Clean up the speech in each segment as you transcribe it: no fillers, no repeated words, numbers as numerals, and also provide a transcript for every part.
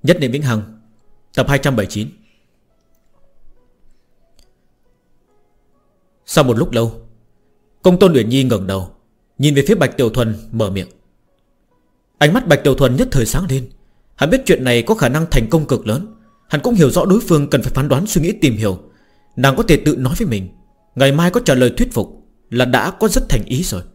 Nhất niệm vĩnh hằng, tập 279. Sau một lúc lâu, Công Tôn Uyển Nhi ngẩng đầu, nhìn về phía Bạch Tiểu Thuần, mở miệng. Ánh mắt Bạch Tiểu Thuần nhất thời sáng lên. Hắn biết chuyện này có khả năng thành công cực lớn. Hắn cũng hiểu rõ đối phương cần phải phán đoán, suy nghĩ, tìm hiểu. Nàng có thể tự nói với mình, ngày mai có trả lời thuyết phục là đã có rất thành ý rồi.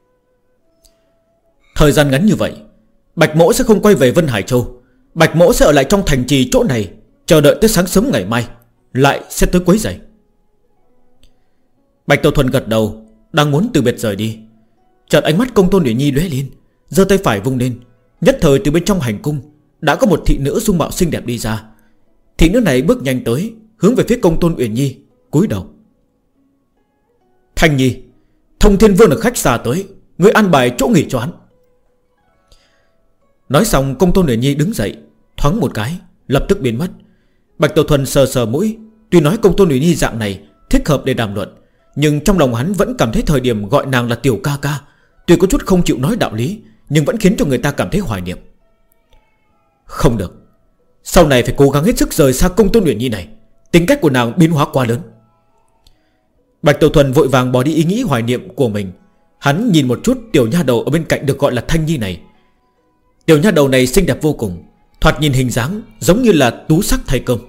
Thời gian ngắn như vậy, Bạch Mỗ sẽ không quay về Vân Hải Châu. Bạch Mỗ sẽ ở lại trong thành trì chỗ này, chờ đợi tới sáng sớm ngày mai, lại sẽ tới quấy rầy. Bạch Tiểu Thuần gật đầu, đang muốn từ biệt rời đi. Chợt ánh mắt Công Tôn Uyển Nhi lóe lên, giơ tay phải vung lên. Nhất thời từ bên trong hành cung đã có một thị nữ dung mạo xinh đẹp đi ra. Thị nữ này bước nhanh tới, hướng về phía Công Tôn Uyển Nhi, cúi đầu. Thanh Nhi, Thông Thiên Vương được khách xa tới, ngươi an bài chỗ nghỉ cho hắn. Nói xong, Công Tôn Uyển Nhi đứng dậy, thoáng một cái, lập tức biến mất. Bạch Tiểu Thuần sờ sờ mũi. Tuy nói Công Tôn Uyển Nhi dạng này thích hợp để đàm luận, nhưng trong lòng hắn vẫn cảm thấy thời điểm gọi nàng là tiểu ca ca, tuy có chút không chịu nói đạo lý, nhưng vẫn khiến cho người ta cảm thấy hoài niệm. Không được, sau này phải cố gắng hết sức rời xa Công Tôn Uyển Nhi này. Tính cách của nàng biến hóa quá lớn. Bạch Tiểu Thuần vội vàng bỏ đi ý nghĩ hoài niệm của mình. Hắn nhìn một chút tiểu nha đầu ở bên cạnh được gọi là Thanh Nhi này. Tiểu nha đầu này xinh đẹp vô cùng, thoạt nhìn hình dáng giống như là tú sắc thay cơm.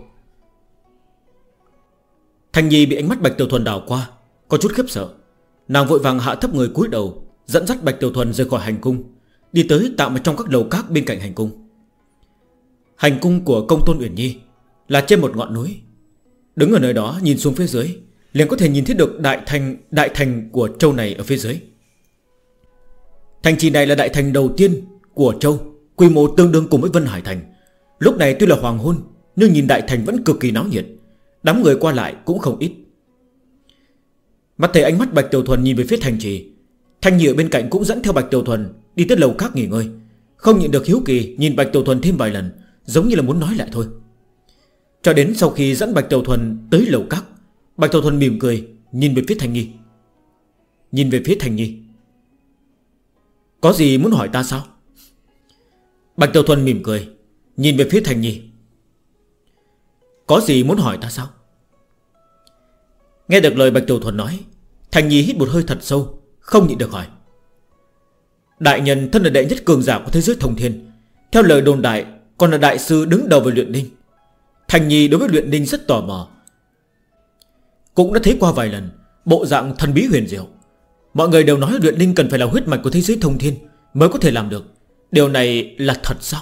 Thanh Nhi bị ánh mắt Bạch Tiểu Thuần đảo qua, có chút khiếp sợ. Nàng vội vàng hạ thấp người cúi đầu, dẫn dắt Bạch Tiểu Thuần rời khỏi hành cung, đi tới tạm ở trong các lầu các bên cạnh hành cung. Hành cung của Công Tôn Uyển Nhi là trên một ngọn núi. Đứng ở nơi đó nhìn xuống phía dưới, liền có thể nhìn thấy được đại thành của châu này ở phía dưới. Thành trì này là đại thành đầu tiên của châu, quy mô tương đương cùng với Vân Hải Thành. Lúc này tuy là hoàng hôn, nhưng nhìn đại thành vẫn cực kỳ náo nhiệt, đám người qua lại cũng không ít. Mắt thấy ánh mắt Bạch Tiểu Thuần nhìn về phía thành trì, Thanh Nhi ở bên cạnh cũng dẫn theo Bạch Tiểu Thuần đi tới lầu các nghỉ ngơi. Không nhịn được hiếu kỳ nhìn Bạch Tiểu Thuần thêm vài lần, giống như là muốn nói lại thôi. Cho đến sau khi dẫn Bạch Tiểu Thuần tới lầu các, Bạch Tiểu Thuần mỉm cười nhìn về phía Thanh Nhi. Nhìn về phía Thanh Nhi, có gì muốn hỏi ta sao? Bạch Tiểu Thuần mỉm cười nhìn về phía Thanh Nhi. Có gì muốn hỏi ta sao? Nghe được lời Bạch Tiểu Thuần nói, Thanh Nhi hít một hơi thật sâu, không nhịn được hỏi. Đại nhân thân là đệ nhất cường giả của thế giới thông thiên, theo lời đồn đại còn là đại sư đứng đầu về luyện ninh. Thanh Nhi đối với luyện ninh rất tò mò, cũng đã thấy qua vài lần bộ dạng thần bí huyền diệu. Mọi người đều nói luyện ninh cần phải là huyết mạch của thế giới thông thiên mới có thể làm được. Điều này là thật sao?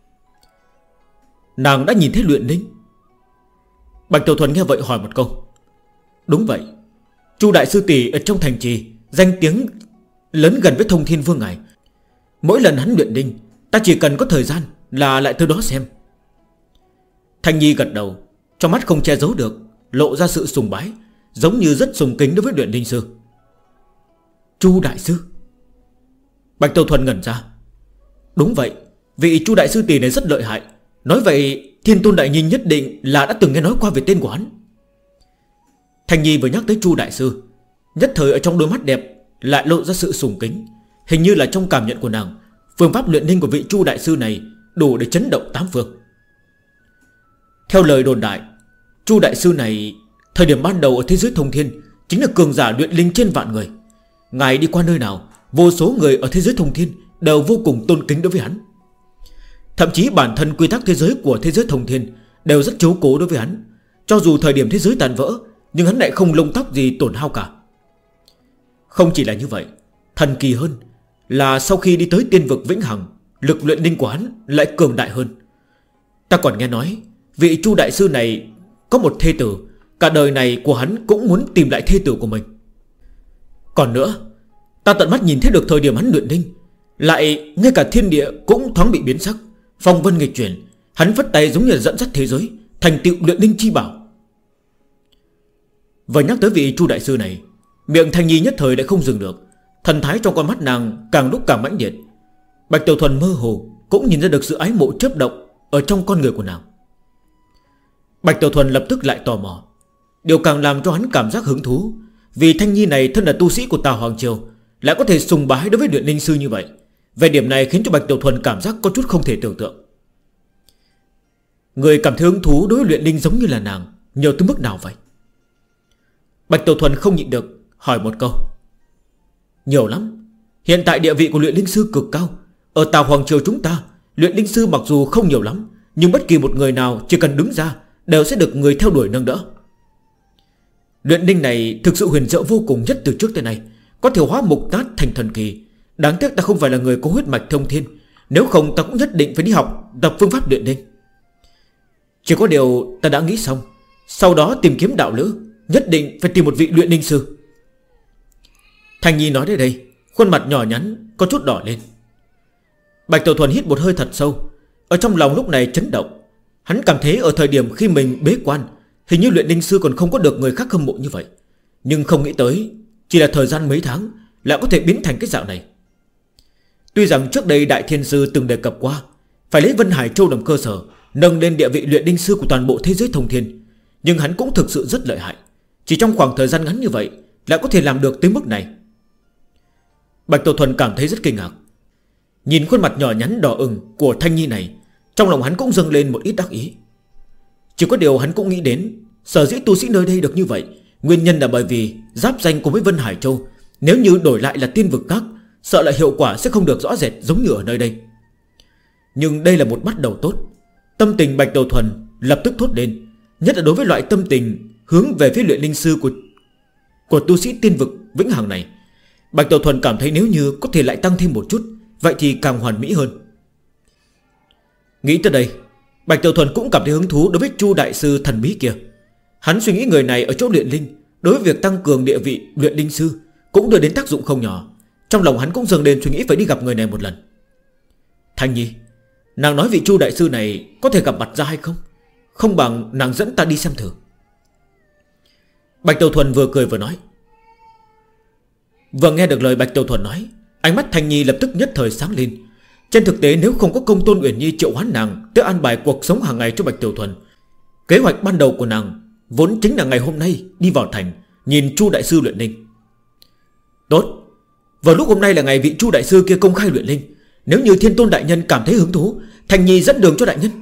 Nàng đã nhìn thấy luyện ninh? Bạch Tiểu Thuần nghe vậy hỏi một câu. Đúng vậy, Chu đại sư tỷ ở trong thành trì danh tiếng lớn gần với Thông Thiên Vương ngài. Mỗi lần hắn luyện ninh, ta chỉ cần có thời gian là lại tới đó xem. Thanh Nhi gật đầu, trong mắt không che giấu được lộ ra sự sùng bái, giống như rất sùng kính đối với luyện ninh sư. Chu đại sư? Bạch Tiểu Thuần ngẩn ra. Đúng vậy, vị Chu đại sư tỷ này rất lợi hại. Nói vậy Thiên Tôn đại nhân nhất định là đã từng nghe nói qua về tên của hắn. Thanh Nhi vừa nhắc tới Chu đại sư, nhất thời ở trong đôi mắt đẹp lại lộ ra sự sùng kính. Hình như là trong cảm nhận của nàng, phương pháp luyện ninh của vị Chu đại sư này đủ để chấn động tám phương. Theo lời đồn đại, Chu đại sư này thời điểm ban đầu ở thế giới thông thiên chính là cường giả luyện linh trên vạn người. Ngài đi qua nơi nào, vô số người ở thế giới thông thiên đều vô cùng tôn kính đối với hắn. Thậm chí bản thân quy tắc thế giới của thế giới thông thiên đều rất chiếu cố đối với hắn. Cho dù thời điểm thế giới tàn vỡ, nhưng hắn lại không lông tóc gì tổn hao cả. Không chỉ là như vậy, thần kỳ hơn là sau khi đi tới tiên vực vĩnh hằng, lực luyện linh của hắn lại cường đại hơn. Ta còn nghe nói vị Chu đại sư này có một thê tử, cả đời này của hắn cũng muốn tìm lại thê tử của mình. Còn nữa, ta tận mắt nhìn thấy được thời điểm hắn luyện linh, lại ngay cả thiên địa cũng thoáng bị biến sắc, phong vân nghịch chuyển. Hắn vất tay giống như là dẫn dắt thế giới, thành tựu luyện linh chi bảo. Vừa nhắc tới vị Chu đại sư này, miệng Thanh Nhi nhất thời lại không dừng được, thần thái trong con mắt nàng càng lúc càng mãnh liệt. Bạch Tiểu Thuần mơ hồ cũng nhìn ra được sự ái mộ chớp động ở trong con người của nàng. Bạch Tiểu Thuần lập tức lại tò mò. Điều càng làm cho hắn cảm giác hứng thú, vì Thanh Nhi này thân là tu sĩ của Tào Hoàng Triều, lại có thể sùng bái đối với luyện linh sư như vậy. Về điểm này khiến cho Bạch Tiểu Thuần cảm giác có chút không thể tưởng tượng. Người cảm thấy hứng thú đối với luyện linh giống như là nàng nhiều tới mức nào vậy? Bạch Tiểu Thuần không nhịn được hỏi một câu. Nhiều lắm. Hiện tại địa vị của luyện linh sư cực cao. Ở Tào Hoàng Triều chúng ta, luyện linh sư mặc dù không nhiều lắm, nhưng bất kỳ một người nào chỉ cần đứng ra đều sẽ được người theo đuổi nâng đỡ. Luyện linh này thực sự huyền diệu vô cùng nhất từ trước tới nay, có thể hóa mục nát thành thần kỳ. Đáng tiếc ta không phải là người có huyết mạch thông thiên, nếu không ta cũng nhất định phải đi học tập phương pháp luyện linh. Chỉ có điều ta đã nghĩ xong, sau đó tìm kiếm đạo lữ, nhất định phải tìm một vị luyện linh sư. Thanh Nhi nói đến đây, khuôn mặt nhỏ nhắn có chút đỏ lên. Bạch Tiểu Thuần hít một hơi thật sâu. Ở trong lòng lúc này chấn động. Hắn cảm thấy ở thời điểm khi mình bế quan, hình như luyện linh sư còn không có được người khác hâm mộ như vậy. Nhưng không nghĩ tới chỉ là thời gian mấy tháng lại có thể biến thành cái dạng này. Tuy rằng trước đây Đại Thiên Sư từng đề cập qua phải lấy Vân Hải Châu làm cơ sở, nâng lên địa vị luyện linh sư của toàn bộ thế giới thông thiên, nhưng hắn cũng thực sự rất lợi hại. Chỉ trong khoảng thời gian ngắn như vậy lại có thể làm được tới mức này. Bạch Tiểu Thuần cảm thấy rất kinh ngạc. Nhìn khuôn mặt nhỏ nhắn đỏ ửng của Thanh Nhi này, trong lòng hắn cũng dâng lên một ít đắc ý. Chỉ có điều hắn cũng nghĩ đến, sở dĩ tu sĩ nơi đây được như vậy, nguyên nhân là bởi vì giáp danh cùng với Vân Hải Châu. Nếu như đổi lại là tiên vực các, sợ là hiệu quả sẽ không được rõ rệt giống như ở nơi đây. Nhưng đây là một bắt đầu tốt. Tâm tình Bạch Tiểu Thuần lập tức thốt lên. Nhất là đối với loại tâm tình hướng về phía luyện linh sư của tu sĩ tiên vực vĩnh hằng này, Bạch Tiểu Thuần cảm thấy nếu như có thể lại tăng thêm một chút, vậy thì càng hoàn mỹ hơn. Nghĩ tới đây, Bạch Tiểu Thuần cũng cảm thấy hứng thú đối với Chu đại sư thần bí kia. Hắn suy nghĩ người này ở chỗ luyện linh, đối với việc tăng cường địa vị luyện linh sư cũng đưa đến tác dụng không nhỏ. Trong lòng hắn cũng dâng lên suy nghĩ phải đi gặp người này một lần. Thanh Nhi, nàng nói vị Chu đại sư này có thể gặp mặt ra hay không? Không bằng nàng dẫn ta đi xem thử. Bạch Tiểu Thuần vừa cười vừa nói. Vừa nghe được lời Bạch Tiểu Thuần nói, ánh mắt Thanh Nhi lập tức nhất thời sáng lên. Trên thực tế nếu không có Công Tôn Uyển Nhi triệu hoán nàng tới an bài cuộc sống hàng ngày cho Bạch Tiểu Thuần, kế hoạch ban đầu của nàng vốn chính là ngày hôm nay đi vào thành nhìn Chu đại sư luyện linh. Tốt, vào lúc hôm nay là ngày vị Chu đại sư kia công khai luyện linh. Nếu như Thiên Tôn đại nhân cảm thấy hứng thú, Thanh Nhi dẫn đường cho đại nhân.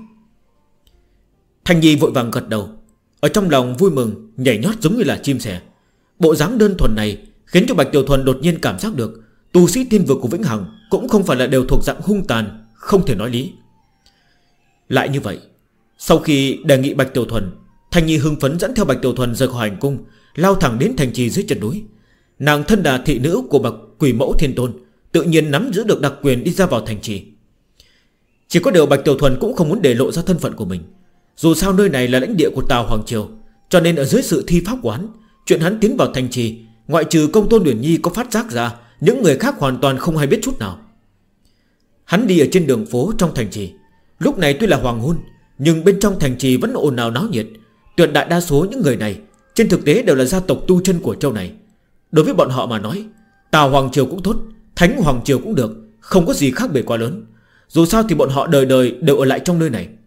Thanh Nhi vội vàng gật đầu, ở trong lòng vui mừng nhảy nhót giống như là chim sẻ. Bộ dáng đơn thuần này khiến cho Bạch Tiểu Thuần đột nhiên cảm giác được tu sĩ tiên vực của Vĩnh Hằng cũng không phải là đều thuộc dạng hung tàn, không thể nói lý. Lại như vậy, sau khi đề nghị Bạch Tiểu Thuần, Thanh Nhi hưng phấn dẫn theo Bạch Tiểu Thuần rời khỏi hành cung, lao thẳng đến thành trì dưới chân núi. Nàng thân là thị nữ của bậc Quỷ Mẫu Thiên Tôn, tự nhiên nắm giữ được đặc quyền đi ra vào thành trì. Chỉ có điều Bạch Tiểu Thuần cũng không muốn để lộ ra thân phận của mình. Dù sao nơi này là lãnh địa của Tào Hoàng Triều, cho nên ở dưới sự thi pháp của hắn, chuyện hắn tiến vào thành trì, ngoại trừ Công Tôn Uyển Nhi có phát giác ra, những người khác hoàn toàn không hay biết chút nào. Hắn đi ở trên đường phố trong thành trì. Lúc này tuy là hoàng hôn, nhưng bên trong thành trì vẫn ồn ào náo nhiệt. Tuyệt đại đa số những người này trên thực tế đều là gia tộc tu chân của châu này. Đối với bọn họ mà nói, Tào Hoàng Triều cũng tốt, Thánh Hoàng Triều cũng được, không có gì khác biệt quá lớn. Dù sao thì bọn họ đời đời đều ở lại trong nơi này.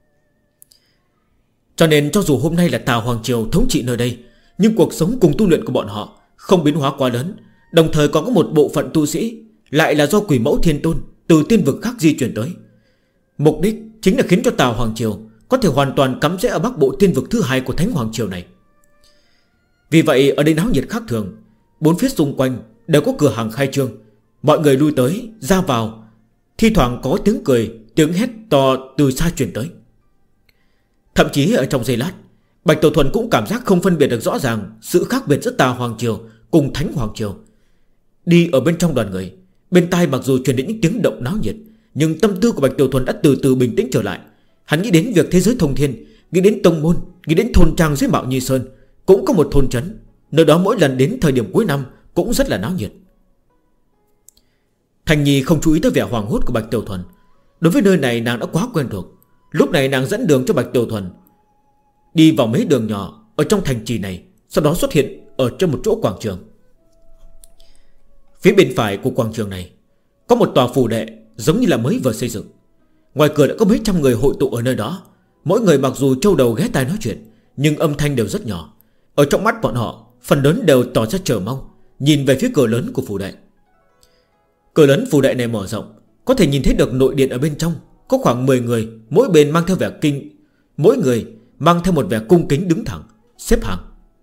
Cho nên cho dù hôm nay là Tào Hoàng Triều thống trị nơi đây, nhưng cuộc sống cùng tu luyện của bọn họ không biến hóa quá lớn. Đồng thời còn có một bộ phận tu sĩ lại là do Quỷ Mẫu Thiên Tôn từ tiên vực khác di chuyển tới. Mục đích chính là khiến cho Tào Hoàng Triều có thể hoàn toàn cắm rễ ở bắc bộ tiên vực thứ hai của Thánh Hoàng Triều này. Vì vậy ở đây náo nhiệt khác thường. Bốn phía xung quanh đều có cửa hàng khai trương, mọi người lui tới ra vào, thi thoảng có tiếng cười, tiếng hét to từ xa truyền tới. Thậm chí ở trong giây lát, Bạch Tiểu Thuần cũng cảm giác không phân biệt được rõ ràng sự khác biệt giữa Tào Hoàng Triều cùng Thánh Hoàng Triều. Đi ở bên trong đoàn người, bên tai mặc dù truyền đến những tiếng động náo nhiệt, nhưng tâm tư của Bạch Tiểu Thuần đã từ từ bình tĩnh trở lại. Hắn nghĩ đến việc thế giới thông thiên, nghĩ đến tông môn, nghĩ đến thôn trang dưới Mạo Nhi Sơn. Cũng có một thôn trấn, nơi đó mỗi lần đến thời điểm cuối năm cũng rất là náo nhiệt. Thanh Nhi không chú ý tới vẻ hoảng hốt của Bạch Tiểu Thuần. Đối với nơi này nàng đã quá quen thuộc. Lúc này nàng dẫn đường cho Bạch Tiểu Thuần đi vào mấy đường nhỏ ở trong thành trì này, sau đó xuất hiện ở trong một chỗ quảng trường. Phía bên phải của quảng trường này có một tòa phủ đệ giống như là mới vừa xây dựng. Ngoài cửa đã có mấy trăm người hội tụ ở nơi đó. Mỗi người mặc dù trâu đầu ghé tai nói chuyện, nhưng âm thanh đều rất nhỏ. Ở trong mắt bọn họ, phần lớn đều tỏ ra chờ mong, nhìn về phía cửa lớn của phủ đệ. Cửa lớn phủ đệ này mở rộng, có thể nhìn thấy được nội điện ở bên trong. Có khoảng 10 người, mỗi bên mang theo vẻ mỗi người mang theo một vẻ cung kính đứng thẳng, xếp hàng.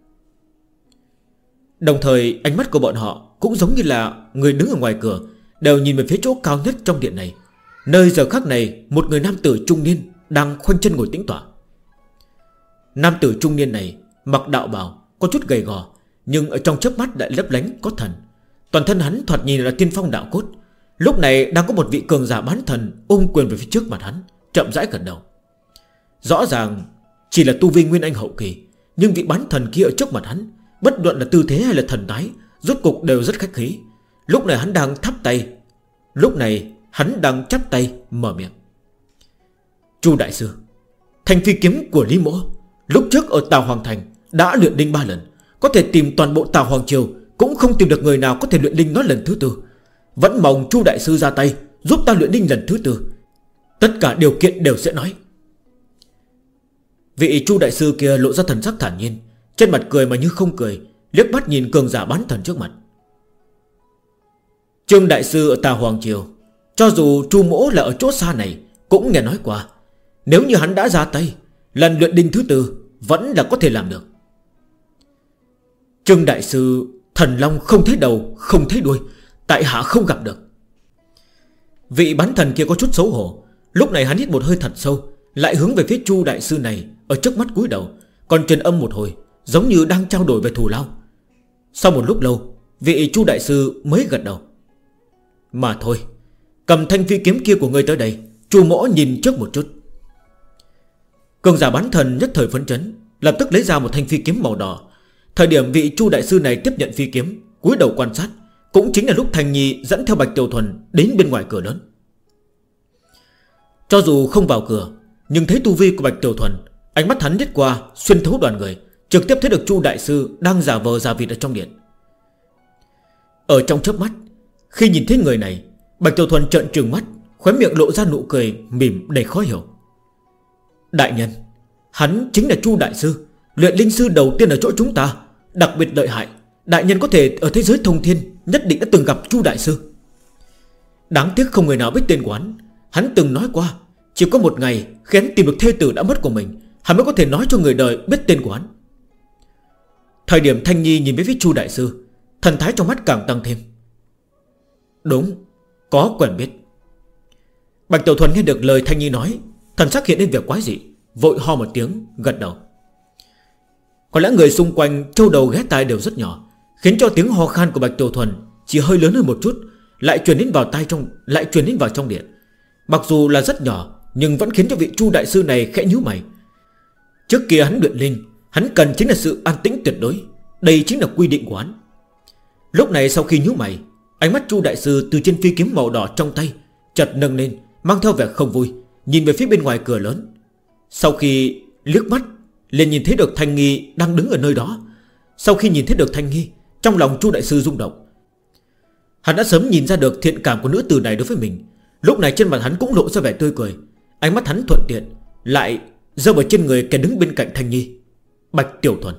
Đồng thời ánh mắt của bọn họ cũng giống như là người đứng ở ngoài cửa, đều nhìn về phía chỗ cao nhất trong điện này, nơi giờ khắc này một người nam tử trung niên đang khoanh chân ngồi tĩnh tọa. Nam tử trung niên này mặc đạo bào, có chút gầy gò, nhưng ở trong chớp mắt lại lấp lánh có thần. Toàn thân hắn thoạt nhìn là tiên phong đạo cốt. Lúc này đang có một vị cường giả bán thần ôm quyền về phía trước mặt hắn, chậm rãi gật đầu. Rõ ràng chỉ là tu vi nguyên anh hậu kỳ, nhưng vị bán thần kia ở trước mặt hắn, bất luận là tư thế hay là thần thái, rốt cục đều rất khách khí. Lúc này hắn đang chắp tay mở miệng. Chu đại sư, thanh phi kiếm của Lý Mỗ lúc trước ở Tào Hoàng Thành đã luyện linh 3 lần, có thể tìm toàn bộ Tào Hoàng Triều cũng không tìm được người nào có thể luyện linh nó lần thứ tư. Vẫn mong Chu đại sư ra tay giúp ta luyện linh lần thứ tư. Tất cả điều kiện đều sẽ nói. Vị Chu đại sư kia lộ ra thần sắc thản nhiên, trên mặt cười mà như không cười, liếc mắt nhìn cường giả bán thần trước mặt. Trương đại sư ở Tào Hoàng Triều, cho dù Chu Mỗ là ở chỗ xa này, cũng nghe nói qua, nếu như hắn đã ra tay, lần luyện linh thứ tư vẫn là có thể làm được. Trương đại sư, thần long không thấy đầu không thấy đuôi, tại hạ không gặp được. Vị bán thần kia có chút xấu hổ. Lúc này hắn hít một hơi thật sâu, lại hướng về phía Chu đại sư này ở trước mắt cúi đầu, còn truyền âm một hồi, giống như đang trao đổi về thù lao. Sau một lúc lâu, vị Chu đại sư mới gật đầu. Mà thôi, cầm thanh phi kiếm kia của ngươi tới đây, Chu Mỗ nhìn trước một chút. Cường giả bán thần nhất thời phấn chấn, lập tức lấy ra một thanh phi kiếm màu đỏ. Thời điểm vị Chu đại sư này tiếp nhận phi kiếm, cúi đầu quan sát, cũng chính là lúc Thanh Nhi dẫn theo Bạch Tiểu Thuần đến bên ngoài cửa lớn. Cho dù không vào cửa, nhưng thấy tu vi của Bạch Tiểu Thuần, ánh mắt hắn lướt qua xuyên thấu đoàn người, trực tiếp thấy được Chu đại sư đang giả vờ giả vịt ở trong điện. Ở trong chớp mắt, khi nhìn thấy người này, Bạch Tiểu Thuần trợn trừng mắt, khóe miệng lộ ra nụ cười mỉm đầy khó hiểu. Đại nhân, hắn chính là Chu đại sư, luyện linh sư đầu tiên ở chỗ chúng ta, đặc biệt lợi hại. Đại nhân có thể ở thế giới thông thiên nhất định đã từng gặp Chu đại sư. Đáng tiếc không người nào biết tên của hắn. Hắn từng nói qua, chỉ có một ngày khi hắn tìm được thê tử đã mất của mình, hắn mới có thể nói cho người đời biết tên của hắn. Thời điểm Thanh Nhi nhìn với phía Chu đại sư, thần thái trong mắt càng tăng thêm. Đúng, có quen biết. Bạch Tiểu Thuần nghe được lời Thanh Nhi nói, thần sắc hiện lên vẻ quái dị, vội ho một tiếng gật đầu. Có lẽ người xung quanh châu đầu ghé tai đều rất nhỏ, khiến cho tiếng ho khan của Bạch Tiểu Thuần chỉ hơi lớn hơn một chút, lại truyền đến vào trong điện. Mặc dù là rất nhỏ, nhưng vẫn khiến cho vị Chu đại sư này khẽ nhíu mày. Trước kia hắn luyện linh, hắn cần chính là sự an tĩnh tuyệt đối, đây chính là quy định của hắn. Lúc này sau khi nhíu mày, ánh mắt Chu đại sư từ trên phi kiếm màu đỏ trong tay chợt nâng lên, mang theo vẻ không vui, nhìn về phía bên ngoài cửa lớn. Sau khi liếc mắt, liền nhìn thấy được Thanh Nghi đang đứng ở nơi đó. Sau khi nhìn thấy được Thanh Nghi, trong lòng Chu đại sư rung động. Hắn đã sớm nhìn ra được thiện cảm của nữ tử này đối với mình. Lúc này trên mặt hắn cũng lộ ra vẻ tươi cười. Ánh mắt hắn thuận tiện lại rơi vào trên người kẻ đứng bên cạnh Thanh Nhi, Bạch Tiểu Thuần.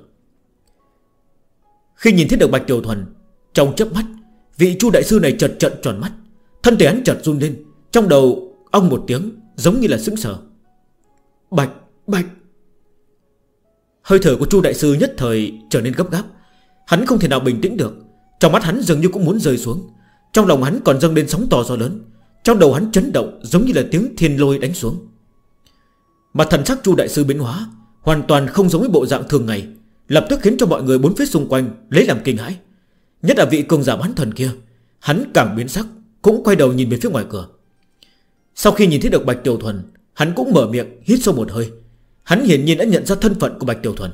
Khi nhìn thấy được Bạch Tiểu Thuần, trong chớp mắt, vị Chu đại sư này chợt trợn tròn mắt, thân thể hắn chợt run lên, trong đầu ong một tiếng, giống như là sững sờ. Bạch. Hơi thở của Chu đại sư nhất thời trở nên gấp gáp. Hắn không thể nào bình tĩnh được, trong mắt hắn dường như cũng muốn rơi xuống. Trong lòng hắn còn dâng lên sóng to gió lớn, trong đầu hắn chấn động giống như là tiếng thiên lôi đánh xuống. Mà thần sắc Chu đại sư biến hóa, hoàn toàn không giống với bộ dạng thường ngày, lập tức khiến cho mọi người bốn phía xung quanh lấy làm kinh hãi. Nhất là vị cường giả bán thần kia, hắn càng biến sắc, cũng quay đầu nhìn về phía ngoài cửa. Sau khi nhìn thấy được Bạch Tiểu Thuần, hắn cũng mở miệng hít sâu một hơi. Hắn hiển nhiên đã nhận ra thân phận của Bạch Tiểu Thuần.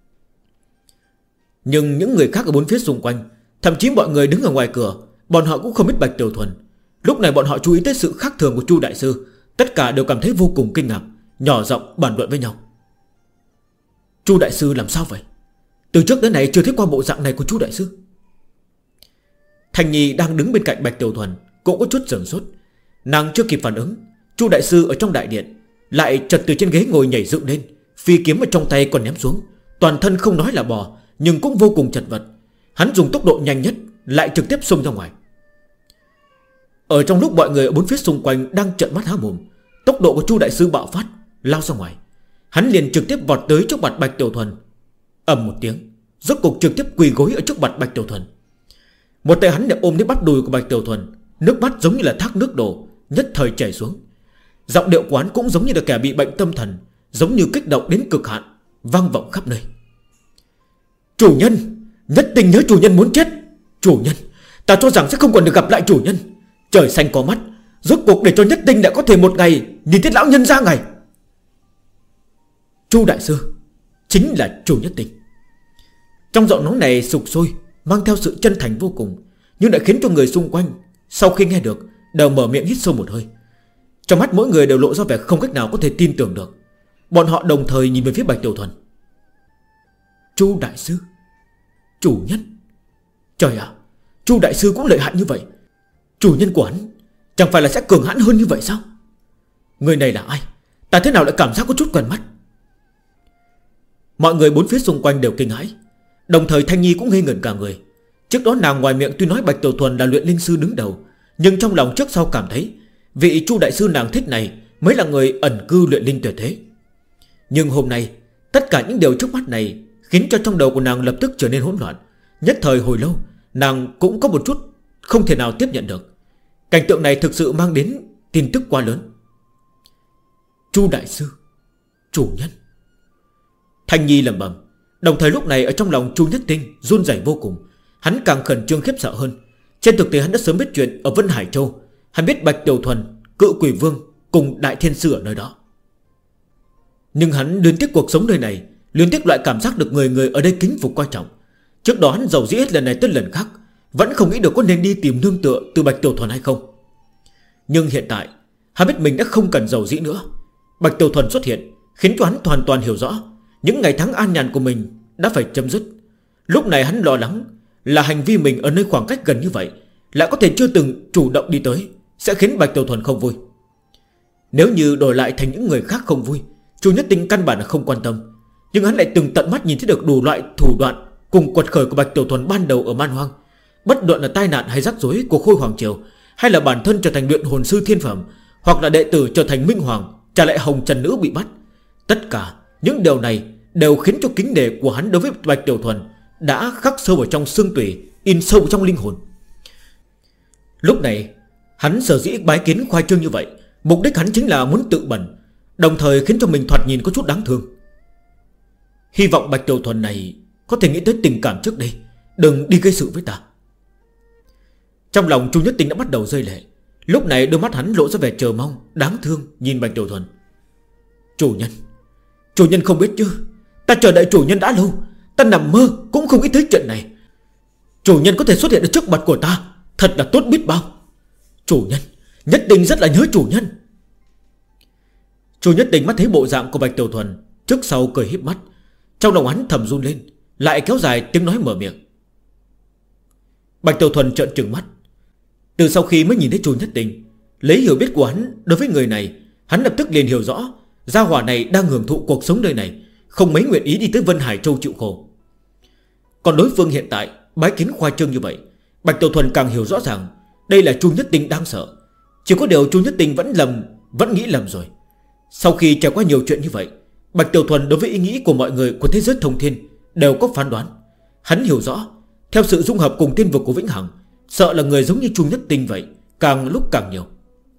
Nhưng những người khác ở bốn phía xung quanh, thậm chí mọi người đứng ở ngoài cửa, bọn họ cũng không biết Bạch Tiểu Thuần. Lúc này bọn họ chú ý tới sự khác thường của Chu đại sư, tất cả đều cảm thấy vô cùng kinh ngạc, nhỏ giọng bàn luận với nhau. Chu đại sư làm sao vậy? Từ trước đến nay chưa thấy qua bộ dạng này của Chu đại sư. Thanh Nhi đang đứng bên cạnh Bạch Tiểu Thuần cũng có chút sửng sốt. Nàng chưa kịp phản ứng, Chu đại sư ở trong đại điện lại chợt từ trên ghế ngồi nhảy dựng lên, phi kiếm ở trong tay còn ném xuống, toàn thân không nói là bò, nhưng cũng vô cùng chật vật. Hắn dùng tốc độ nhanh nhất, lại trực tiếp xông ra ngoài. Ở trong lúc mọi người ở bốn phía xung quanh đang trợn mắt há mồm, tốc độ của Chu đại sư bạo phát, lao ra ngoài. hắn liền trực tiếp vọt tới trước mặt Bạch Tiểu Thuần. Ầm một tiếng, rốt cục trực tiếp quỳ gối ở trước mặt Bạch Tiểu Thuần. Một tay hắn để ôm lấy bắp đùi của Bạch Tiểu Thuần, nước mắt giống như là thác nước đổ, nhất thời chảy xuống. Giọng điệu quán cũng giống như là kẻ bị bệnh tâm thần, giống như kích động đến cực hạn, vang vọng khắp nơi. Chủ nhân, nhất định nhớ chủ nhân muốn chết. Chủ nhân, ta cho rằng sẽ không còn được gặp lại chủ nhân. Trời xanh có mắt, rốt cuộc để cho nhất định đã có thể một ngày nhìn thấy lão nhân ra ngày. Chu đại sư chính là chủ nhất định. Trong giọng nói này sục sôi, mang theo sự chân thành vô cùng, nhưng đã khiến cho người xung quanh sau khi nghe được đều mở miệng hít sâu một hơi. Trong mắt mỗi người đều lộ ra vẻ không cách nào có thể tin tưởng được. Bọn họ đồng thời nhìn về phía Bạch Tiểu Thuần. Chu đại sư, chủ nhân. Trời ạ, Chu đại sư cũng lợi hại như vậy. Chủ nhân của hắn chẳng phải là sẽ cường hãn hơn như vậy sao? Người này là ai? Ta thế nào lại cảm giác có chút quen mắt? Mọi người bốn phía xung quanh đều kinh hãi. Đồng thời Thanh Nhi cũng ngây ngẩn cả người. Trước đó nàng ngoài miệng tuy nói Bạch Tiểu Thuần là luyện linh sư đứng đầu, nhưng trong lòng trước sau cảm thấy vị Chu đại sư nàng thích này mới là người ẩn cư luyện linh tuyệt thế. Nhưng hôm nay tất cả những điều trước mắt này khiến cho trong đầu của nàng lập tức trở nên hỗn loạn. Nhất thời hồi lâu nàng cũng có một chút không thể nào tiếp nhận được. Cảnh tượng này thực sự mang đến tin tức quá lớn. Chu đại sư, chủ nhân. Thanh Nhi lẩm bẩm. Đồng thời lúc này ở trong lòng Chu Nhất Tinh run rẩy vô cùng. Hắn càng khẩn trương khiếp sợ hơn. Trên thực tế hắn đã sớm biết chuyện ở Vân Hải Châu. Hắn biết Bạch Tiểu Thuần, Cự Quỷ Vương cùng Đại Thiên Sư ở nơi đó. Nhưng hắn luyến tiếc cuộc sống nơi này, luyến tiếc loại cảm giác được người người ở đây kính phục coi trọng. Trước đó hắn dầu dĩ hết lần này tới lần khác, vẫn không nghĩ được có nên đi tìm nương tựa từ Bạch Tiểu Thuần hay không. Nhưng hiện tại hắn biết mình đã không cần dầu dĩ nữa. Bạch Tiểu Thuần xuất hiện khiến cho hắn hoàn toàn hiểu rõ những ngày tháng an nhàn của mình đã phải chấm dứt. Lúc này hắn lo lắng là hành vi mình ở nơi khoảng cách gần như vậy lại có thể chưa từng chủ động đi tới sẽ khiến Bạch Tiểu Thuần không vui. Nếu như đổi lại thành những người khác không vui, Chu Nhất Tinh căn bản là không quan tâm. Nhưng hắn lại từng tận mắt nhìn thấy được đủ loại thủ đoạn cùng quật khởi của Bạch Tiểu Thuần ban đầu ở Man Hoang. Bất luận là tai nạn hay rắc rối của Khôi Hoàng Triều, hay là bản thân trở thành luyện hồn sư thiên phẩm, hoặc là đệ tử trở thành Minh Hoàng, trả lại Hồng Trần Nữ bị bắt, tất cả những điều này đều khiến cho kính nể của hắn đối với Bạch Tiểu Thuần đã khắc sâu vào trong xương tủy, in sâu trong linh hồn. Lúc này hắn sở dĩ bái kiến khoai trương như vậy, mục đích hắn chính là muốn tự bẩn, đồng thời khiến cho mình thoạt nhìn có chút đáng thương. Hy vọng Bạch Tiểu Thuần này có thể nghĩ tới tình cảm trước đây, đừng đi gây sự với ta. Trong lòng Chu Nhất Tinh đã bắt đầu rơi lệ. Lúc này đôi mắt hắn lộ ra vẻ chờ mong, đáng thương nhìn Bạch Tiểu Thuần. Chủ nhân không biết chứ, ta chờ đợi chủ nhân đã lâu. Ta nằm mơ cũng không nghĩ tới chuyện này. Chủ nhân có thể xuất hiện ở trước mặt của ta, thật là tốt biết bao. Chủ nhân, nhất định rất là nhớ chủ nhân. Chu Nhất Tinh mắt thấy bộ dạng của Bạch Tiểu Thuần, trước sau cười híp mắt. Trong lòng hắn thầm run lên, lại kéo dài tiếng nói mở miệng. Bạch Tiểu Thuần trợn trừng mắt. Từ sau khi mới nhìn thấy Chu Nhất Tinh, lấy hiểu biết của hắn đối với người này, hắn lập tức liền hiểu rõ gia hỏa này đang hưởng thụ cuộc sống nơi này, không mấy nguyện ý đi tới Vân Hải Châu chịu khổ. Còn đối phương hiện tại bái kiến khoa trương như vậy, Bạch Tiểu Thuần càng hiểu rõ ràng đây là Chu Nhất Tinh đang sợ. Chỉ có điều Chu Nhất Tinh vẫn nghĩ lầm rồi. Sau khi trải qua nhiều chuyện như vậy, Bạch Tiểu Thuần đối với ý nghĩ của mọi người của thế giới thông thiên đều có phán đoán. Hắn hiểu rõ, theo sự dung hợp cùng tiên vực của Vĩnh Hằng, sợ là người giống như Chu Nhất Tinh vậy càng lúc càng nhiều.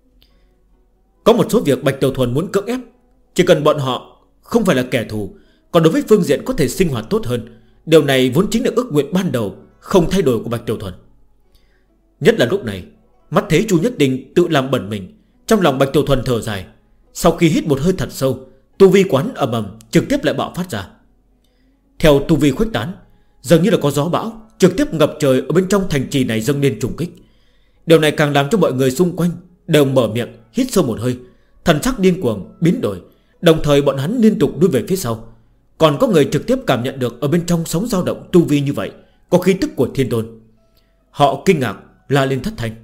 Có một số việc Bạch Tiểu Thuần muốn cưỡng ép, chỉ cần bọn họ không phải là kẻ thù, còn đối với phương diện có thể sinh hoạt tốt hơn. Điều này vốn chính là ước nguyện ban đầu không thay đổi của Bạch Tiểu Thuần. Nhất là lúc này, mắt thấy Chu Nhất Tinh tự làm bẩn mình, trong lòng Bạch Tiểu Thuần thở dài. Sau khi hít một hơi thật sâu, tu vi quán ầm ầm trực tiếp lại bạo phát ra. Theo tu vi khuếch tán, dường như là có gió bão trực tiếp ngập trời ở bên trong thành trì này dâng lên trùng kích. Điều này càng làm cho mọi người xung quanh đều mở miệng hít sâu một hơi, thần sắc điên cuồng biến đổi. Đồng thời bọn hắn liên tục đuôi về phía sau. Còn có người trực tiếp cảm nhận được ở bên trong sóng dao động tu vi như vậy có khí tức của Thiên Tôn. Họ kinh ngạc la lên thất thanh.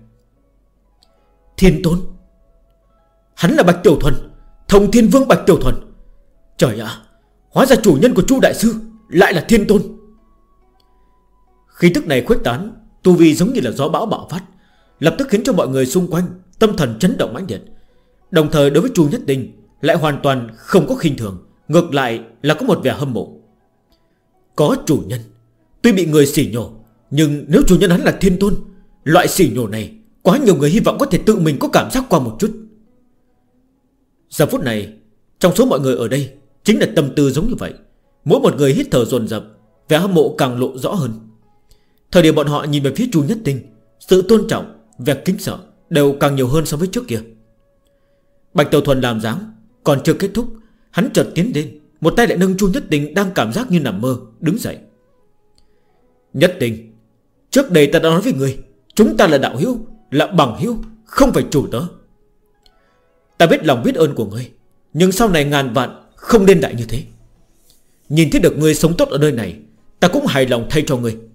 Thiên Tôn? Hắn là Bạch Tiểu Thuần, Thông Thiên Vương Bạch Tiểu Thuần. Trời ạ, hóa ra chủ nhân của Chu đại sư lại là Thiên Tôn. Khí tức này khuếch tán, tu vi giống như là gió bão bạo phát, lập tức khiến cho mọi người xung quanh tâm thần chấn động mãnh liệt. Đồng thời đối với Chu Nhất Tinh lại hoàn toàn không có khinh thường, ngược lại là có một vẻ hâm mộ. Có chủ nhân, tuy bị người sỉ nhổ, nhưng nếu chủ nhân hắn là thiên tôn, loại sỉ nhổ này quá nhiều người hy vọng có thể tự mình có cảm giác qua một chút. Giờ phút này, trong số mọi người ở đây chính là tâm tư giống như vậy. Mỗi một người hít thở dồn dập, vẻ hâm mộ càng lộ rõ hơn. Thời điểm bọn họ nhìn về phía Chu Nhất Tinh, sự tôn trọng, vẻ kính sợ đều càng nhiều hơn so với trước kia. Bạch Tiểu Thuần làm dáng còn chưa kết thúc, hắn chợt tiến đến, một tay lại nâng Chu Nhất Tinh đang cảm giác như nằm mơ, đứng dậy. Nhất Tinh, trước đây ta đã nói với người, chúng ta là đạo hữu, là bằng hữu, không phải chủ tớ. Ta biết lòng biết ơn của ngươi, nhưng sau này ngàn vạn không nên đại như thế. Nhìn thấy được ngươi sống tốt ở nơi này, ta cũng hài lòng thay cho ngươi.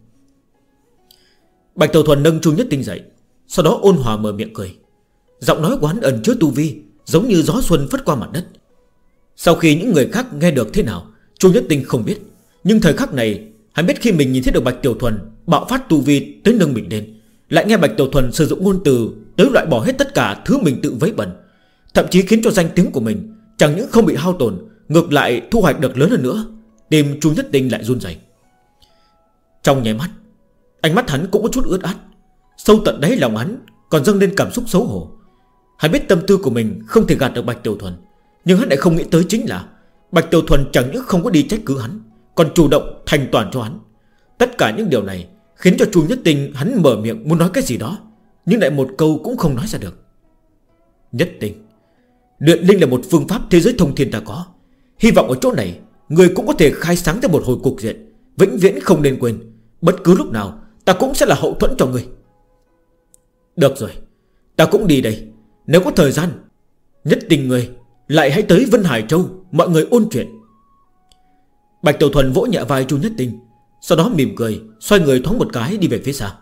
Bạch Tiểu Thuần nâng Chu Nhất Tinh dậy, sau đó ôn hòa mở miệng cười. Giọng nói của hắn ẩn chứa tu vi, giống như gió xuân phất qua mặt đất. Sau khi những người khác nghe được thế nào, Chu Nhất Tinh không biết, nhưng thời khắc này hắn biết khi mình nhìn thấy được Bạch Tiểu Thuần bạo phát tu vi tới nâng mình lên, lại nghe Bạch Tiểu Thuần sử dụng ngôn từ tới loại bỏ hết tất cả thứ mình tự vấy bẩn, thậm chí khiến cho danh tiếng của mình chẳng những không bị hao tổn, ngược lại thu hoạch được lớn hơn nữa, tim Chu Nhất Tinh lại run rẩy. Trong nháy mắt, ánh mắt hắn cũng có chút ướt át, sâu tận đáy lòng hắn còn dâng lên cảm xúc xấu hổ. Hắn biết tâm tư của mình không thể gạt được Bạch Tiểu Thuần, nhưng hắn lại không nghĩ tới chính là Bạch Tiểu Thuần chẳng những không có đi trách cứ hắn, còn chủ động thành toàn cho hắn. Tất cả những điều này khiến cho Chu Nhất Tinh hắn mở miệng muốn nói cái gì đó, nhưng lại một câu cũng không nói ra được. Nhất Tinh, luyện linh là một phương pháp thế giới thông thiên ta có, hy vọng ở chỗ này người cũng có thể khai sáng ra một hồi cục diện, vĩnh viễn không nên quên. Bất cứ lúc nào ta cũng sẽ là hậu thuẫn cho người. Được rồi, ta cũng đi đây. Nếu có thời gian, Nhất Tinh người lại hãy tới Vân Hải Châu, mọi người ôn chuyện. Bạch Tiểu Thuần vỗ nhẹ vai Chu Nhất Tinh, sau đó mỉm cười, xoay người thoáng một cái đi về phía xa.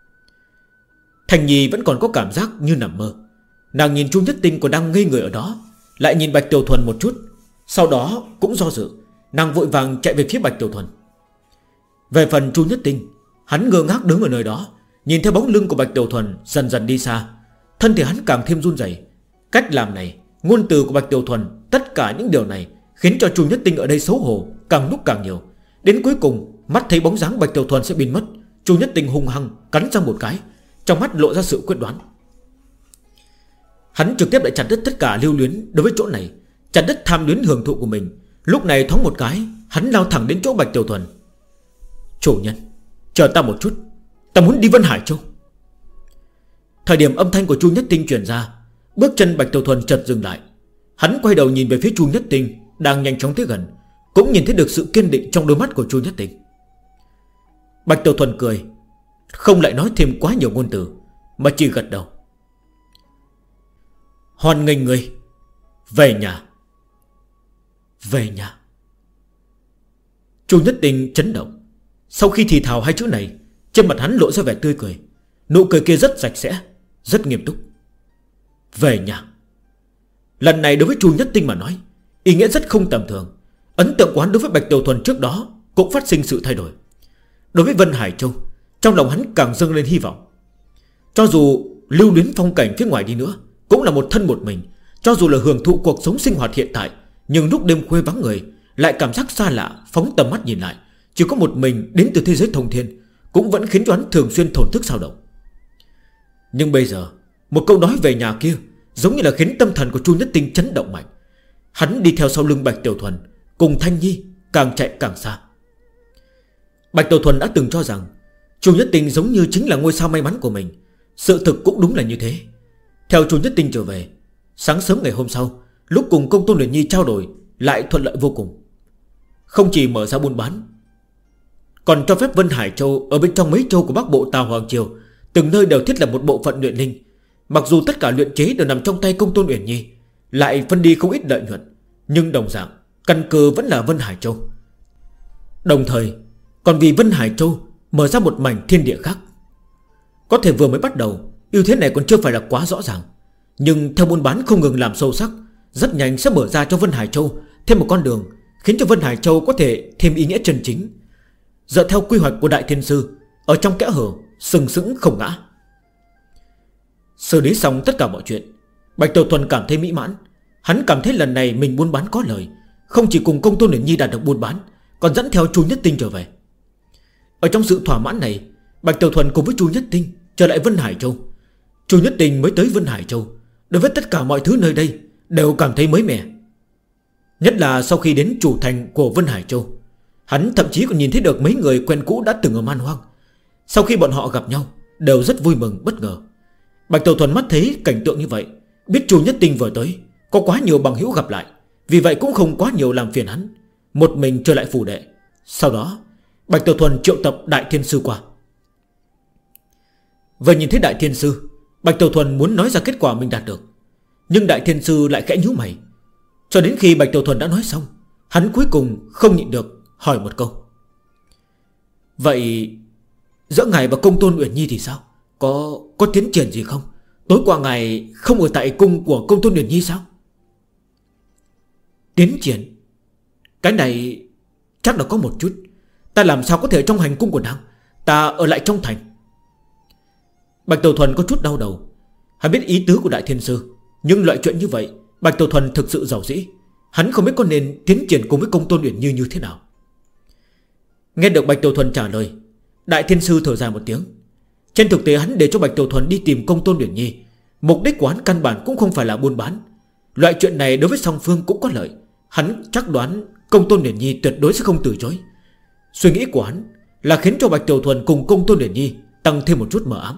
Thành Nhi vẫn còn có cảm giác như nằm mơ. Nàng nhìn Chu Nhất Tinh còn đang ngây người ở đó, lại nhìn Bạch Tiểu Thuần một chút, sau đó cũng do dự. Nàng vội vàng chạy về phía Bạch Tiểu Thuần. Về phần Chu Nhất Tinh, hắn ngơ ngác đứng ở nơi đó, nhìn theo bóng lưng của Bạch Tiểu Thuần dần dần đi xa. Thân thể hắn càng thêm run rẩy. Cách làm này, ngôn từ của Bạch Tiểu Thuần, tất cả những điều này khiến cho Chu Nhất Tinh ở đây xấu hổ càng lúc càng nhiều. Đến cuối cùng, mắt thấy bóng dáng Bạch Tiểu Thuần sẽ biến mất, Chu Nhất Tinh hung hăng cắn răng một cái, trong mắt lộ ra sự quyết đoán. Hắn trực tiếp lại chặt đứt tất cả lưu luyến đối với chỗ này, chặt đứt tham luyến hưởng thụ của mình. Lúc này thoáng một cái, hắn lao thẳng đến chỗ Bạch Tiểu Thuần. Chủ nhân, chờ ta một chút, ta muốn đi Vân Hải Châu. Thời điểm âm thanh của Chu Nhất Tinh truyền ra, bước chân Bạch Tiểu Thuần chợt dừng lại. Hắn quay đầu nhìn về phía Chu Nhất Tinh đang nhanh chóng tới gần, cũng nhìn thấy được sự kiên định trong đôi mắt của Chu Nhất Tinh. Bạch Tiểu Thuần cười, không lại nói thêm quá nhiều ngôn từ, mà chỉ gật đầu. Hoan nghênh người về nhà. Về nhà. Chu Nhất Tinh chấn động. Sau khi thì thào hai chữ này, trên mặt hắn lộ ra vẻ tươi cười. Nụ cười kia rất sạch sẽ, rất nghiêm túc. Về nhà. Lần này đối với Chu Nhất Tinh mà nói, ý nghĩa rất không tầm thường. Ấn tượng của hắn đối với Bạch Tiểu Thuần trước đó cũng phát sinh sự thay đổi. Đối với Vân Hải Châu, trong lòng hắn càng dâng lên hy vọng. Cho dù lưu luyến phong cảnh phía ngoài đi nữa, cũng là một thân một mình. Cho dù là hưởng thụ cuộc sống sinh hoạt hiện tại, nhưng lúc đêm khuya vắng người, lại cảm giác xa lạ. Phóng tầm mắt nhìn lại, chỉ có một mình đến từ thế giới thông thiên, cũng vẫn khiến cho hắn thường xuyên thổn thức dao động. Nhưng bây giờ, một câu nói về nhà kia giống như là khiến tâm thần của Chu Nhất Tinh chấn động mạnh. Hắn đi theo sau lưng Bạch Tiểu Thuần, cùng Thanh Nhi càng chạy càng xa. Bạch Tiểu Thuần đã từng cho rằng Chu Nhất Tinh giống như chính là ngôi sao may mắn của mình. Sự thực cũng đúng là như thế. Theo Chu Nhất Tinh trở về, sáng sớm ngày hôm sau, lúc cùng Công Tôn Uyển Nhi trao đổi, lại thuận lợi vô cùng. Không chỉ mở ra buôn bán, còn cho phép Vân Hải Châu ở bên trong mấy châu của Bắc Bộ Tào Hoàng Triều, từng nơi đều thiết lập một bộ phận luyện linh. Mặc dù tất cả luyện chế đều nằm trong tay Công Tôn Uyển Nhi, lại phân đi không ít lợi nhuận, nhưng đồng dạng căn cơ vẫn là Vân Hải Châu. Đồng thời còn vì Vân Hải Châu mở ra một mảnh thiên địa khác. Có thể vừa mới bắt đầu, ưu thế này còn chưa phải là quá rõ ràng, nhưng theo buôn bán không ngừng làm sâu sắc, rất nhanh sẽ mở ra cho Vân Hải Châu thêm một con đường, khiến cho Vân Hải Châu có thể thêm ý nghĩa chân chính. Dựa theo quy hoạch của Đại Thiên Sư, ở trong kẽ hở sừng sững không ngã. Xử lý xong tất cả mọi chuyện, Bạch Tiểu Thuần cảm thấy mỹ mãn. Hắn cảm thấy lần này mình buôn bán có lời, không chỉ cùng Công Tôn Uyển Nhi đạt được buôn bán, còn dẫn theo Chu Nhất Tinh trở về. Ở trong sự thỏa mãn này, Bạch Tiểu Thuần cùng với Chu Nhất Tinh trở lại Vân Hải Châu. Chu Nhất Tinh mới tới Vân Hải Châu, đối với tất cả mọi thứ nơi đây đều cảm thấy mới mẻ. Nhất là sau khi đến chủ thành của Vân Hải Châu, hắn thậm chí còn nhìn thấy được mấy người quen cũ đã từng ở Man Hoang. Sau khi bọn họ gặp nhau, đều rất vui mừng bất ngờ. Bạch Tiểu Thuần mắt thấy cảnh tượng như vậy, biết Chu Nhất Tinh vừa tới, có quá nhiều bằng hữu gặp lại, vì vậy cũng không quá nhiều làm phiền hắn, một mình trở lại phủ đệ. Sau đó Bạch Tiểu Thuần triệu tập Đại Thiên Sư qua. Vừa nhìn thấy Đại Thiên Sư, Bạch Tiểu Thuần muốn nói ra kết quả mình đạt được, nhưng Đại Thiên Sư lại khẽ nhíu mày. Cho đến khi Bạch Tiểu Thuần đã nói xong, hắn cuối cùng không nhịn được hỏi một câu: vậy giữa ngài và Công Tôn Uyển Nhi thì sao? Có tiến triển gì không? Tối qua ngài không ở tại cung của Công Tôn Uyển Nhi sao? Tiến triển? Cái này chắc là có một chút. Ta làm sao có thể trong hành cung của nàng? Ta ở lại trong thành. Bạch Tiểu Thuần có chút đau đầu. Hắn biết ý tứ của Đại Thiên Sư, nhưng loại chuyện như vậy Bạch Tiểu Thuần thực sự giàu dĩ. Hắn không biết có nên tiến triển cùng với Công Tôn Uyển Nhi như thế nào. Nghe được Bạch Tiểu Thuần trả lời, Đại Thiên Sư thở dài một tiếng. Trên thực tế hắn để cho Bạch Tiểu Thuần đi tìm Công Tôn Uyển Nhi, mục đích của hắn căn bản cũng không phải là buôn bán. Loại chuyện này đối với song phương cũng có lợi. Hắn chắc đoán Công Tôn Uyển Nhi tuyệt đối sẽ không từ chối. Suy nghĩ của hắn là khiến cho Bạch Tiểu Thuần cùng Công Tôn Uyển Nhi tăng thêm một chút mờ ám.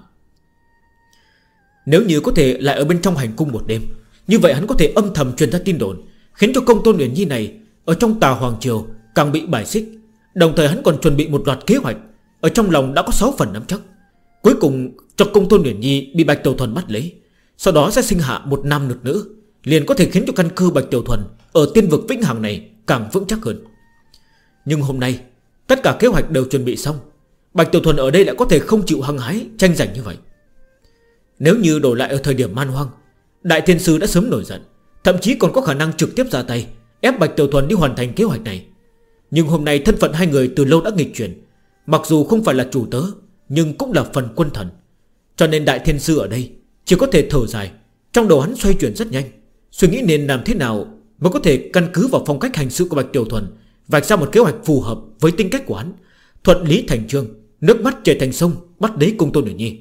Nếu như có thể lại ở bên trong hành cung một đêm, như vậy hắn có thể âm thầm truyền ra tin đồn, khiến cho Công Tôn Uyển Nhi này ở trong Tà Hoàng Triều càng bị bài xích. Đồng thời hắn còn chuẩn bị một loạt kế hoạch, ở trong lòng đã có 6 phần nắm chắc. Cuối cùng cho Công Tôn Uyển Nhi bị Bạch Tiểu Thuần bắt lấy, sau đó sẽ sinh hạ một nam một nữ, liền có thể khiến cho căn cơ Bạch Tiểu Thuần ở tiên vực vĩnh hằng này càng vững chắc hơn. Nhưng hôm nay tất cả kế hoạch đều chuẩn bị xong, Bạch Tiểu Thuần ở đây lại có thể không chịu hăng hái tranh giành như vậy. Nếu như đổi lại ở thời điểm Man Hoang, Đại Thiên Sư đã sớm nổi giận, thậm chí còn có khả năng trực tiếp ra tay ép Bạch Tiểu Thuần đi hoàn thành kế hoạch này. Nhưng hôm nay thân phận hai người từ lâu đã nghịch chuyển, mặc dù không phải là chủ tớ, nhưng cũng là phần quân thần. Cho nên Đại Thiên Sư ở đây chỉ có thể thở dài. Trong đầu hắn xoay chuyển rất nhanh, suy nghĩ nên làm thế nào mới có thể căn cứ vào phong cách hành sự của Bạch Tiểu Thuần, vạch ra một kế hoạch phù hợp với tính cách của hắn, thuận lý thành chương, nước mắt chảy thành sông, bắt lấy Công Tôn Uyển Nhi.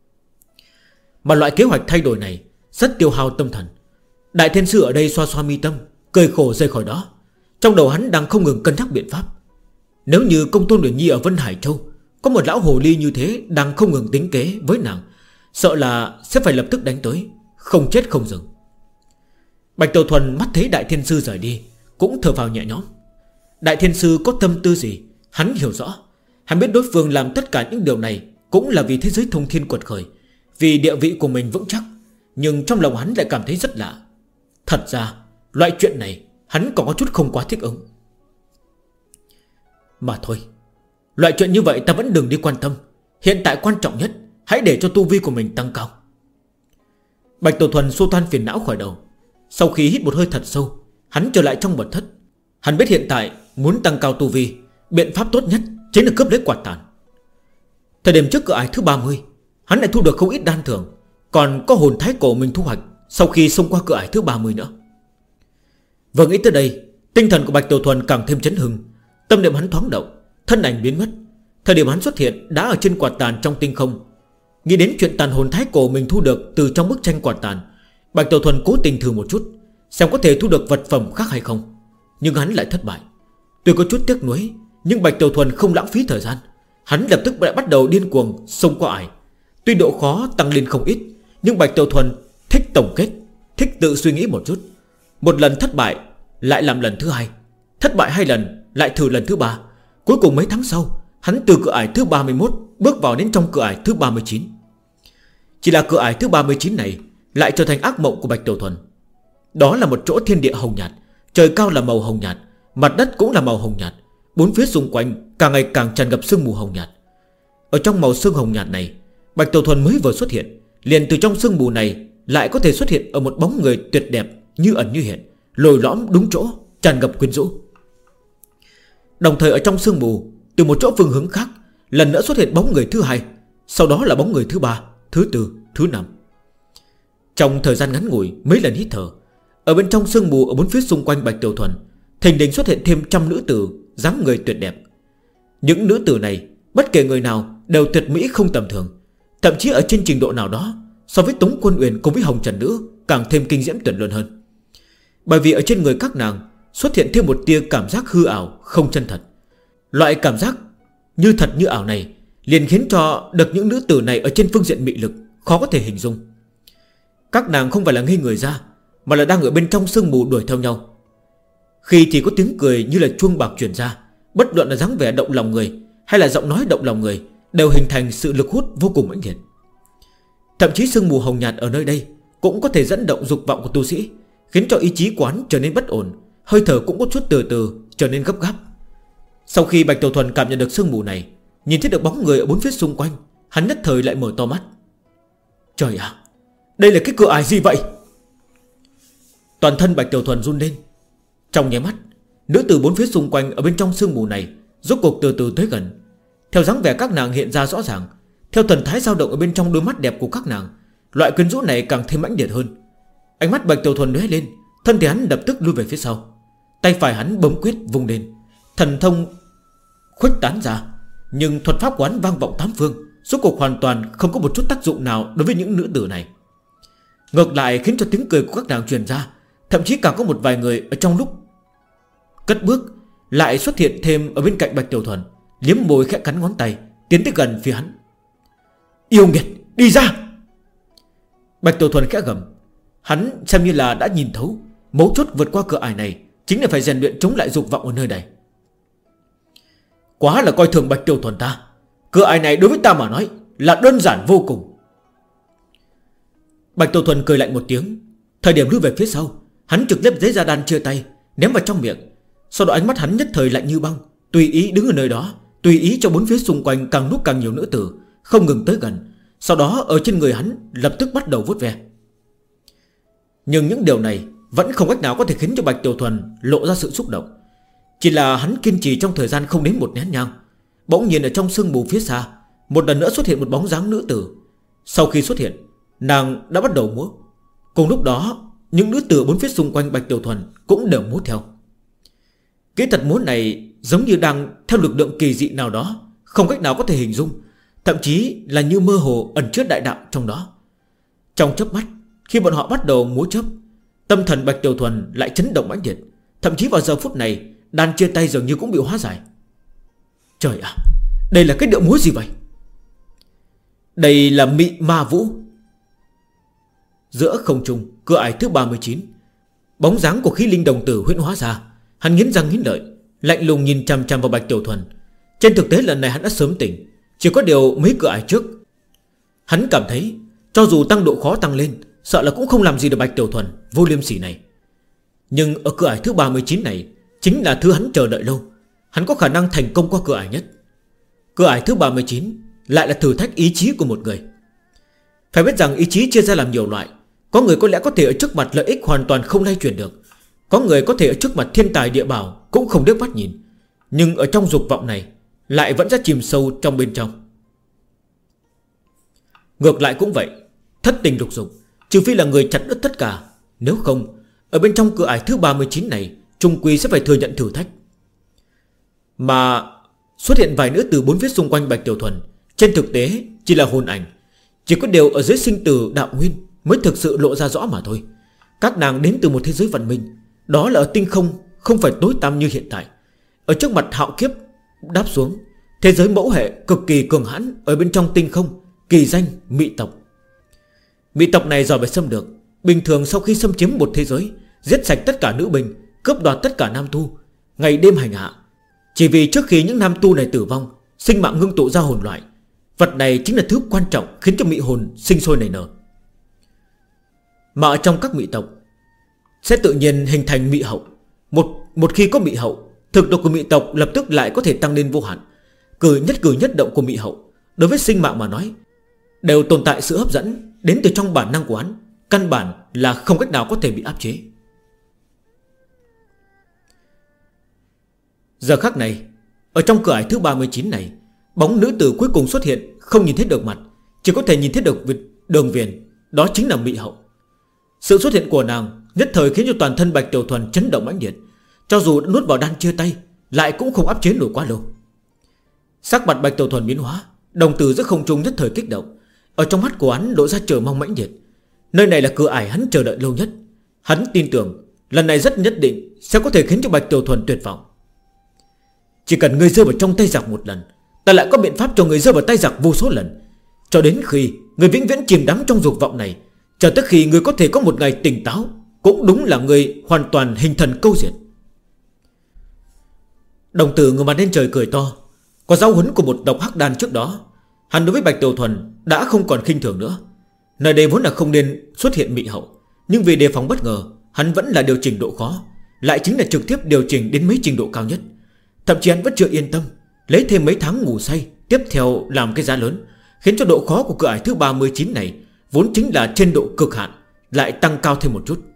Mà loại kế hoạch thay đổi này rất tiêu hao tâm thần. Đại Thiên Sư ở đây xoa xoa mi tâm, cười khổ rời khỏi đó. Trong đầu hắn đang không ngừng cân nhắc biện pháp. Nếu như Công Tôn Uyển Nhi ở Vân Hải Châu có một lão hồ ly như thế đang không ngừng tính kế với nàng, sợ là sẽ phải lập tức đánh tới, không chết không dừng. Bạch Tiểu Thuần mắt thấy Đại Thiên Sư rời đi, cũng thở phào nhẹ nhõm. Đại Thiên Sư có tâm tư gì hắn hiểu rõ. Hắn biết đối phương làm tất cả những điều này cũng là vì thế giới thông thiên quật khởi, vì địa vị của mình vững chắc. Nhưng trong lòng hắn lại cảm thấy rất lạ. Thật ra loại chuyện này hắn còn có chút không quá thích ứng. Mà thôi, loại chuyện như vậy ta vẫn đừng đi quan tâm. Hiện tại quan trọng nhất, hãy để cho tu vi của mình tăng cao. Bạch Tiểu Thuần xua tan phiền não khỏi đầu. Sau khi hít một hơi thật sâu, hắn trở lại trong mật thất. Hắn biết hiện tại muốn tăng cao tu vi, biện pháp tốt nhất chính là cướp lấy quạt tàn. Thời điểm trước cửa ải thứ 30, hắn lại thu được không ít đan thưởng, còn có hồn thái cổ mình thu hoạch sau khi xông qua cửa ải thứ 30 nữa. Vừa nghĩ tới đây, tinh thần của Bạch Tiểu Thuần càng thêm chấn hưng. Tâm niệm hắn thoáng động, thân ảnh biến mất. Thời điểm hắn xuất hiện đã ở trên quạt tàn trong tinh không. Nghĩ đến chuyện tàn hồn thái cổ mình thu được từ trong bức tranh quạt tàn, Bạch Tiểu Thuần cố tình thử một chút, xem có thể thu được vật phẩm khác hay không. Nhưng hắn lại thất bại. Tuy có chút tiếc nuối, nhưng Bạch Tiểu Thuần không lãng phí thời gian. Hắn lập tức lại bắt đầu điên cuồng xông qua ải. Tuy độ khó tăng lên không ít, nhưng Bạch Tiểu Thuần thích tổng kết, thích tự suy nghĩ một chút. Một lần thất bại lại làm lần thứ hai, thất bại 2 lần lại thử lần thứ 3. Cuối cùng mấy tháng sau, hắn từ cửa ải thứ 31 bước vào đến trong cửa ải thứ 39. Chỉ là cửa ải thứ 39 này lại trở thành ác mộng của Bạch Tiểu Thuần. Đó là một chỗ thiên địa hồng nhạt, trời cao là màu hồng nhạt, mặt đất cũng là màu hồng nhạt, bốn phía xung quanh càng ngày càng tràn ngập sương mù hồng nhạt. Ở trong màu sương hồng nhạt này, Bạch Tiểu Thuần mới vừa xuất hiện, liền từ trong sương mù này lại có thể xuất hiện ở một bóng người tuyệt đẹp, như ẩn như hiện, lồi lõm đúng chỗ, tràn ngập quyến rũ. Đồng thời ở trong sương mù, từ một chỗ phương hướng khác, lần nữa xuất hiện bóng người thứ 2, sau đó là bóng người thứ 3, thứ 4, thứ 5. Trong thời gian ngắn ngủi mấy lần hít thở, ở bên trong sương mù ở bốn phía xung quanh Bạch Tiểu Thuần, thình lình xuất hiện thêm trăm nữ tử dáng người tuyệt đẹp. Những nữ tử này bất kể người nào đều tuyệt mỹ không tầm thường, thậm chí ở trên trình độ nào đó so với Tống Quân Uyển cùng với Hồng Trần Nữ càng thêm kinh diễm tuyệt luân hơn. Bởi vì ở trên người các nàng xuất hiện thêm một tia cảm giác hư ảo, không chân thật. Loại cảm giác như thật như ảo này liền khiến cho được những nữ tử này ở trên phương diện mị lực khó có thể hình dung. Các nàng không phải là ngây người ra, mà là đang ở bên trong sương mù đuổi theo nhau. Khi thì có tiếng cười như là chuông bạc truyền ra, bất luận là dáng vẻ động lòng người hay là giọng nói động lòng người đều hình thành sự lực hút vô cùng mãnh liệt. Thậm chí sương mù hồng nhạt ở nơi đây cũng có thể dẫn động dục vọng của tu sĩ, khiến cho ý chí quán trở nên bất ổn, hơi thở cũng có chút từ từ trở nên gấp gáp. Sau khi Bạch Tiểu Thuần cảm nhận được sương mù này, nhìn thấy được bóng người ở bốn phía xung quanh, hắn nhất thời lại mở to mắt. Trời ạ, đây là cái cửa ải gì vậy? Toàn thân Bạch Tiểu Thuần run lên. Trong nháy mắt, nữ tử bốn phía xung quanh ở bên trong sương mù này rốt cuộc từ từ tới gần. Theo dáng vẻ các nàng hiện ra rõ ràng, theo thần thái dao động ở bên trong đôi mắt đẹp của các nàng, loại quyến rũ này càng thêm mãnh liệt hơn. Ánh mắt Bạch Tiểu Thuần lóe lên, thân thể hắn lập tức lui về phía sau. Tay phải hắn bấm quyết vung lên, thần thông khuếch tán ra. Nhưng thuật pháp của hắn vang vọng tám phương, rốt cuộc hoàn toàn không có một chút tác dụng nào đối với những nữ tử này. Ngược lại khiến cho tiếng cười của các nàng truyền ra, thậm chí càng có một vài người ở trong lúc cất bước lại xuất hiện thêm ở bên cạnh Bạch Tiểu Thuần, liếm môi khẽ cắn ngón tay, tiến tới gần phía hắn. Yêu nghiệt, đi ra! Bạch Tiểu Thuần khẽ gầm. Hắn xem như là đã nhìn thấu, mấu chốt vượt qua cửa ải này chính là phải rèn luyện chống lại dục vọng ở nơi này. Quá là coi thường Bạch Tiểu Thuần ta. Cửa ải này đối với ta mà nói là đơn giản vô cùng. Bạch Tiểu Thuần cười lạnh một tiếng. Thời điểm lui về phía sau, hắn trực tiếp giấy ra đan chia tay, ném vào trong miệng. Sau đó ánh mắt hắn nhất thời lạnh như băng, tùy ý đứng ở nơi đó, tùy ý cho bốn phía xung quanh càng lúc càng nhiều nữ tử không ngừng tới gần. Sau đó ở trên người hắn lập tức bắt đầu vuốt ve. Nhưng những điều này vẫn không cách nào có thể khiến cho Bạch Tiểu Thuần lộ ra sự xúc động. Chỉ là hắn kiên trì trong thời gian không đến một nén nhang, bỗng nhiên ở trong sương mù phía xa một lần nữa xuất hiện một bóng dáng nữ tử. Sau khi xuất hiện, nàng đã bắt đầu múa. Cùng lúc đó, những nữ tử bốn phía xung quanh Bạch Tiểu Thuần cũng đều múa theo. Kỹ thuật múa này giống như đang theo lực lượng kỳ dị nào đó, không cách nào có thể hình dung, thậm chí là như mơ hồ ẩn chứa đại đạo trong đó. Trong chớp mắt, khi bọn họ bắt đầu múa chớp, tâm thần Bạch Tiểu Thuần lại chấn động mãnh liệt. Thậm chí vào giờ phút này, đan chia tay dường như cũng bị hóa giải. Trời ạ, đây là cái điệu múa gì vậy? Đây là Mị Ma Vũ. Giữa không trung, cửa ải thứ 39, bóng dáng của khí linh đồng tử huyễn hóa ra. Hắn nghiến răng nghiến lợi, lạnh lùng nhìn chằm chằm vào Bạch Tiểu Thuần. Trên thực tế lần này hắn đã sớm tỉnh, chỉ có điều mấy cửa ải trước hắn cảm thấy cho dù tăng độ khó tăng lên, sợ là cũng không làm gì được Bạch Tiểu Thuần vô liêm sỉ này. Nhưng ở cửa ải thứ 39 này chính là thứ hắn chờ đợi lâu. Hắn có khả năng thành công qua cửa ải nhất. Cửa ải thứ 39 lại là thử thách ý chí của một người. Phải biết rằng ý chí chia ra làm nhiều loại. Có người có lẽ có thể ở trước mặt lợi ích hoàn toàn không lay chuyển được, có người có thể ở trước mặt thiên tài địa bảo cũng không đứt mắt nhìn. Nhưng ở trong dục vọng này lại vẫn ra chìm sâu trong bên trong. Ngược lại cũng vậy, thất tình lục dục, trừ phi là người chặt đứt tất cả, nếu không ở bên trong cửa ải thứ 39 này chung quy sẽ phải thừa nhận thử thách. Mà xuất hiện vài nữ từ bốn phía xung quanh Bạch Tiểu Thuần trên thực tế chỉ là hồn ảnh. Chỉ có điều ở dưới sinh tử đạo nguyên mới thực sự lộ ra rõ mà thôi. Các nàng đến từ một thế giới văn minh, đó là ở tinh không, không phải tối tăm như hiện tại. Ở trước mặt hạo kiếp đáp xuống, thế giới mẫu hệ cực kỳ cường hãn ở bên trong tinh không, kỳ danh Mị tộc. Mị tộc này giỏi về xâm lược. Bình thường sau khi xâm chiếm một thế giới, giết sạch tất cả nữ binh, cướp đoạt tất cả nam tu, ngày đêm hành hạ. Chỉ vì trước khi những nam tu này tử vong, sinh mạng ngưng tụ ra hồn loại. Vật này chính là thứ quan trọng khiến cho mị hồn sinh sôi nảy nở. Mà ở trong các mị tộc sẽ tự nhiên hình thành mị hậu. Một khi có mị hậu, thực lực của mị tộc lập tức lại có thể tăng lên vô hạn. Cử nhất động của mị hậu đối với sinh mạng mà nói đều tồn tại sự hấp dẫn đến từ trong bản năng của hắn, căn bản là không cách nào có thể bị áp chế. Giờ khắc này, ở trong cửa ải thứ 39 này, bóng nữ tử cuối cùng xuất hiện, không nhìn thấy được mặt, chỉ có thể nhìn thấy được đường viền. Đó chính là Mị hậu. Sự xuất hiện của nàng nhất thời khiến cho toàn thân Bạch Tiểu Thuần chấn động mãnh liệt. cho dù đã nuốt vào đan chia tay lại cũng không áp chế nổi quá lâu. Sắc mặt Bạch Tiểu Thuần biến hóa, đồng tử giữa không trung nhất thời kích động. Ở trong mắt của hắn lộ ra chờ mong mãnh liệt. Nơi này là cửa ải hắn chờ đợi lâu nhất. Hắn tin tưởng lần này rất nhất định sẽ có thể khiến cho Bạch Tiểu Thuần tuyệt vọng. Chỉ cần ngươi rơi vào trong tay giặc một lần, ta lại có biện pháp cho ngươi rơi vào tay giặc vô số lần. Cho đến khi ngươi vĩnh viễn chìm đắm trong dục vọng này, chờ tới khi ngươi có thể có một ngày tỉnh táo, cũng đúng là ngươi hoàn toàn hình thần câu diệt. Đồng tử ngửa mặt lên trời cười to. Có giáo huấn của một độc hắc đan trước đó, hắn đối với Bạch Tiểu Thuần đã không còn khinh thường nữa. Nơi đây vốn là không nên xuất hiện mị hậu, nhưng vì đề phòng bất ngờ, hắn vẫn là điều chỉnh độ khó, lại chính là trực tiếp điều chỉnh đến mấy trình độ cao nhất. Thậm chí hắn vẫn chưa yên tâm, lấy thêm mấy tháng ngủ say tiếp theo làm cái giá lớn, khiến cho độ khó của cửa ải thứ 39 này vốn chính là trên độ cực hạn lại tăng cao thêm một chút.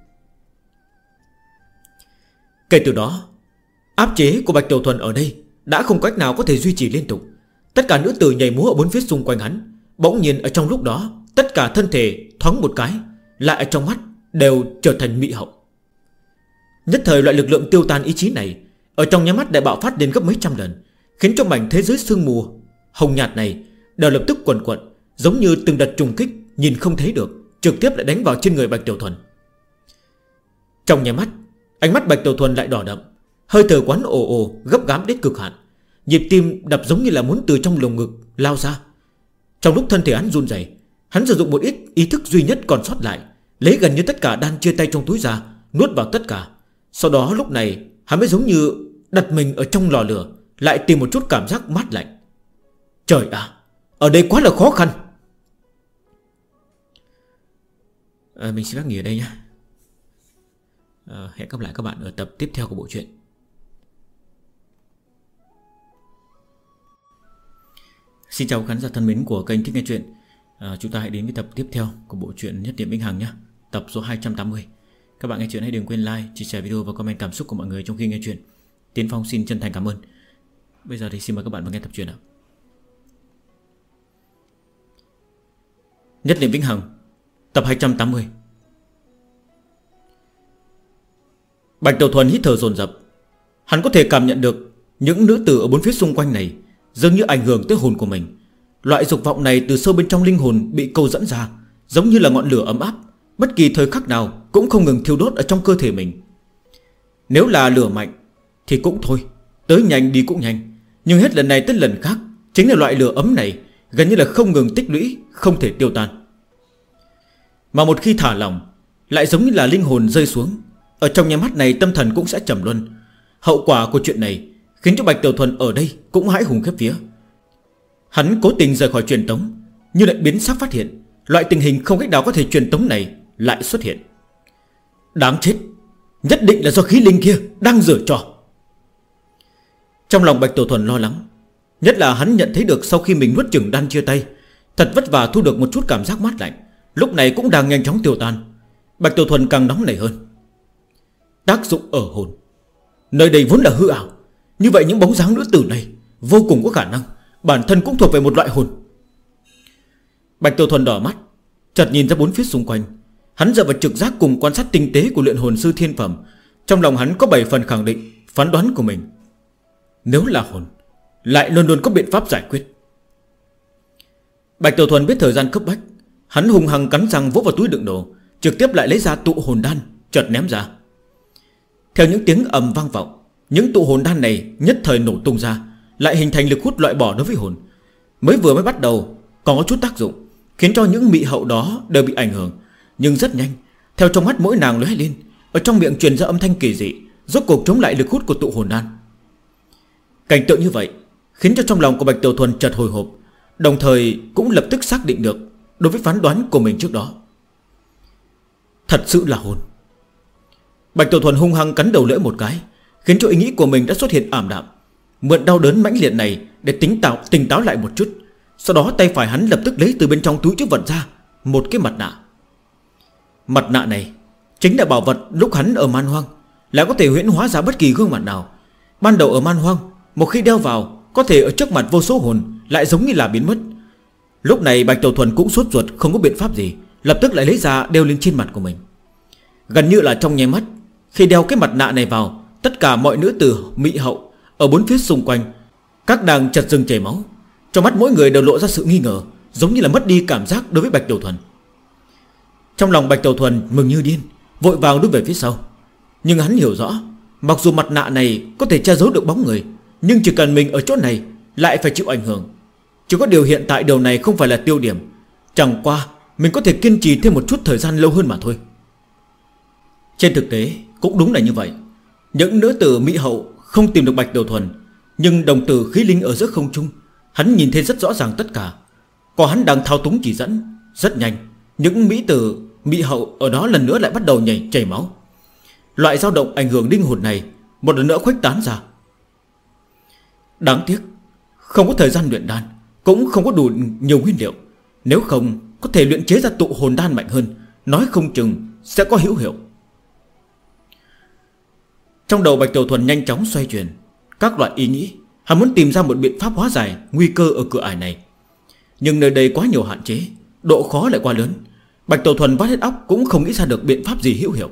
Kể từ đó, áp chế của Bạch Tiểu Thuần ở đây đã không cách nào có thể duy trì liên tục. Tất cả nữ tử nhảy múa ở bốn phía xung quanh hắn, bỗng nhiên ở trong lúc đó, tất cả thân thể thoáng một cái, lại ở trong mắt đều trở thành mị hậu. Nhất thời loại lực lượng tiêu tan ý chí này ở trong nháy mắt đại bạo phát đến gấp mấy trăm lần, khiến cho mảnh thế giới sương mù hồng nhạt này đều lập tức quần quật, giống như từng đợt trùng kích nhìn không thấy được, trực tiếp lại đánh vào trên người Bạch Tiểu Thuần. Trong nháy mắt, ánh mắt Bạch Tiểu Thuần lại đỏ đậm, hơi thở quán ồ ồ gấp gáp đến cực hạn, nhịp tim đập giống như là muốn từ trong lồng ngực lao ra. Trong lúc thân thể hắn run rẩy, hắn sử dụng một ít ý thức duy nhất còn sót lại, lấy gần như tất cả đan chia tay trong túi ra, nuốt vào tất cả. Sau đó lúc này hắn mới giống như đặt mình ở trong lò lửa, lại tìm một chút cảm giác mát lạnh. Trời ạ, ở đây quá là khó khăn. Mình sẽ phép nghỉ ở đây nhé. Hẹn gặp lại các bạn ở tập tiếp theo của bộ truyện. Xin chào khán giả thân mến của kênh Thích Nghe Chuyện. Chúng ta hãy đến với tập tiếp theo của bộ truyện Nhất Niệm Vĩnh Hằng nhé. Tập số 280. Các bạn nghe chuyện hãy đừng quên like, chia sẻ video và comment cảm xúc của mọi người trong khi nghe chuyện. Tiến Phong xin chân thành cảm ơn. Bây giờ thì xin mời các bạn vào nghe tập truyện nào. Nhất Niệm Vĩnh Hằng, tập 280. Bạch Tiểu Thuần hít thở dồn dập. Hắn có thể cảm nhận được những nữ tử ở bốn phía xung quanh này dường như ảnh hưởng tới hồn của mình. Loại dục vọng này từ sâu bên trong linh hồn bị câu dẫn ra, giống như là ngọn lửa ấm áp, bất kỳ thời khắc nào cũng không ngừng thiêu đốt ở trong cơ thể mình. Nếu là lửa mạnh thì cũng thôi, tới nhanh đi cũng nhanh. Nhưng hết lần này tới lần khác, chính là loại lửa ấm này gần như là không ngừng tích lũy, không thể tiêu tan. Mà một khi thả lỏng, lại giống như là linh hồn rơi xuống, ở trong nháy mắt này tâm thần cũng sẽ trầm luân. Hậu quả của chuyện này khiến cho Bạch Tiểu Thuần ở đây cũng hãi hùng khiếp vía. Hắn cố tình rời khỏi truyền tống, nhưng lại biến sắc phát hiện loại tình hình không cách nào có thể truyền tống này lại xuất hiện. Đáng chết, nhất định là do khí linh kia đang giở trò. Trong lòng Bạch Tiểu Thuần lo lắng, nhất là hắn nhận thấy được sau khi mình nuốt chửng đan chia tay, thật vất vả thu được một chút cảm giác mát lạnh, lúc này cũng đang nhanh chóng tiêu tan. Bạch Tiểu Thuần càng nóng nảy hơn. Tác dụng ở hồn, nơi đây vốn là hư ảo, như vậy những bóng dáng nữ tử này vô cùng có khả năng bản thân cũng thuộc về một loại hồn. Bạch Tiểu Thuần đỏ mắt, chợt nhìn ra bốn phía xung quanh. Hắn dựa vào trực giác cùng quan sát tinh tế của luyện hồn sư thiên phẩm, trong lòng hắn có 7 phần khẳng định phán đoán của mình. Nếu là hồn, lại luôn luôn có biện pháp giải quyết. Bạch Tiểu Thuần biết thời gian cấp bách, hắn hung hăng cắn răng vỗ vào túi đựng đồ, trực tiếp lại lấy ra tụ hồn đan, chợt ném ra. Theo những tiếng ầm vang vọng, những tụ hồn đan này nhất thời nổ tung ra, lại hình thành lực hút loại bỏ đối với hồn. Mới bắt đầu còn có chút tác dụng, khiến cho những mị hậu đó đều bị ảnh hưởng. Nhưng rất nhanh, theo trong mắt mỗi nàng lóe lên, ở trong miệng truyền ra âm thanh kỳ dị, rốt cuộc chống lại lực hút của tụ hồn đan. Cảnh tượng như vậy khiến cho trong lòng của Bạch Tiểu Thuần chợt hồi hộp, đồng thời cũng lập tức xác định được đối với phán đoán của mình trước đó. Thật sự là hồn. Bạch Tiểu Thuần hung hăng cắn đầu lưỡi một cái, khiến cho ý nghĩ của mình đã xuất hiện ảm đạm. Mượn đau đớn mãnh liệt này để tỉnh táo lại một chút. Sau đó tay phải hắn lập tức lấy từ bên trong túi trữ vật ra một cái mặt nạ. Mặt nạ này chính là bảo vật lúc hắn ở man hoang, lại có thể huyễn hóa ra bất kỳ gương mặt nào. Ban đầu ở man hoang, một khi đeo vào, có thể ở trước mặt vô số hồn lại giống như là biến mất. Lúc này Bạch Tiểu Thuần cũng sốt ruột, không có biện pháp gì, lập tức lại lấy ra đeo lên trên mặt của mình. Gần như là trong nháy mắt, khi đeo cái mặt nạ này vào tất cả mọi nữ tử mỹ hậu ở bốn phía xung quanh, các nàng chật rừng chảy máu. Trong mắt mỗi người đều lộ ra sự nghi ngờ, giống như là mất đi cảm giác đối với Bạch Tiểu Thuần. Trong lòng Bạch Tiểu Thuần mừng như điên, vội vàng lùi về phía sau. Nhưng hắn hiểu rõ, mặc dù mặt nạ này có thể che giấu được bóng người, nhưng chỉ cần mình ở chỗ này lại phải chịu ảnh hưởng. Chỉ có điều hiện tại điều này không phải là tiêu điểm, chẳng qua mình có thể kiên trì thêm một chút thời gian lâu hơn mà thôi. Trên thực tế cũng đúng là như vậy. Những nữ tử mỹ hậu không tìm được Bạch Tiểu Thuần, nhưng đồng tử khí linh ở giữa không trung, hắn nhìn thấy rất rõ ràng tất cả. Còn hắn đang thao túng chỉ dẫn. Rất nhanh, những mỹ tử mỹ hậu ở đó lần nữa lại bắt đầu chảy máu. Loại dao động ảnh hưởng linh hồn này một lần nữa khuếch tán ra. Đáng tiếc không có thời gian luyện đan, cũng không có đủ nhiều nguyên liệu. Nếu không có thể luyện chế ra tụ hồn đan mạnh hơn, nói không chừng sẽ có hữu hiệu. Trong đầu Bạch Tiểu Thuần nhanh chóng xoay chuyển các loại ý nghĩ. Hắn muốn tìm ra một biện pháp hóa giải nguy cơ ở cửa ải này, nhưng nơi đây quá nhiều hạn chế, độ khó lại quá lớn. Bạch Tiểu Thuần vắt hết óc cũng không nghĩ ra được biện pháp gì hữu hiệu.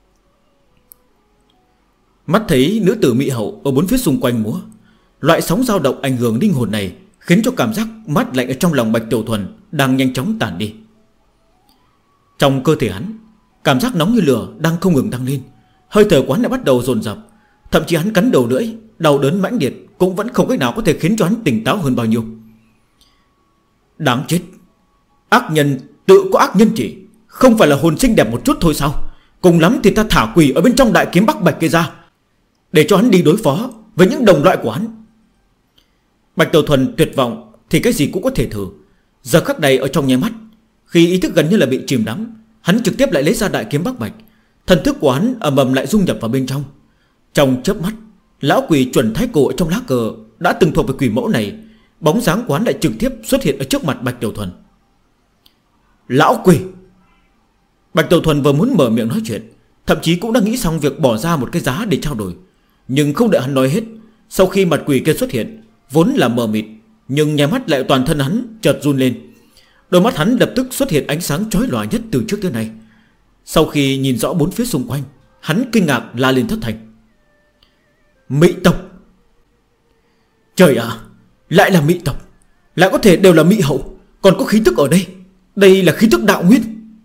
Mắt thấy nữ tử mỹ hậu ở bốn phía xung quanh múa, loại sóng dao động ảnh hưởng linh hồn này khiến cho cảm giác mát lạnh ở trong lòng Bạch Tiểu Thuần đang nhanh chóng tản đi. Trong cơ thể hắn, cảm giác nóng như lửa đang không ngừng tăng lên. Hơi thở quán đã bắt đầu dồn dập. Thậm chí hắn cắn đầu lưỡi, đau đớn mãnh liệt cũng vẫn không cách nào có thể khiến cho hắn tỉnh táo hơn bao nhiêu. Đáng chết, ác nhân tự có ác nhân chỉ, không phải là hồn sinh đẹp một chút thôi sao? Cùng lắm thì ta thả quỷ ở bên trong đại kiếm Bắc Bạch kia ra, để cho hắn đi đối phó với những đồng loại của hắn. Bạch Tiểu Thuần tuyệt vọng thì cái gì cũng có thể thử. Giờ khắc này ở trong nháy mắt, khi ý thức gần như là bị chìm đắm, hắn trực tiếp lại lấy ra đại kiếm Bắc Bạch. Thần thức của hắn ầm ầm lại dung nhập vào bên trong. Trong chớp mắt, lão quỷ chuẩn thái cổ ở trong lá cờ đã từng thuộc về quỷ mẫu này, bóng dáng quán lại trực tiếp xuất hiện ở trước mặt Bạch Tiểu Thuần. Lão quỷ! Bạch Tiểu Thuần vừa muốn mở miệng nói chuyện, thậm chí cũng đã nghĩ xong việc bỏ ra một cái giá để trao đổi. Nhưng không đợi hắn nói hết, sau khi mặt quỷ kia xuất hiện, vốn là mờ mịt, nhưng nháy mắt lại toàn thân hắn chợt run lên. Đôi mắt hắn lập tức xuất hiện ánh sáng chói lòa nhất từ trước tới nay. Sau khi nhìn rõ bốn phía xung quanh, hắn kinh ngạc la lên thất thanh. Mỹ tộc! Trời ạ, lại là mỹ tộc, lại có thể đều là mỹ hậu, còn có khí tức ở đây. Đây là khí tức đạo nguyên.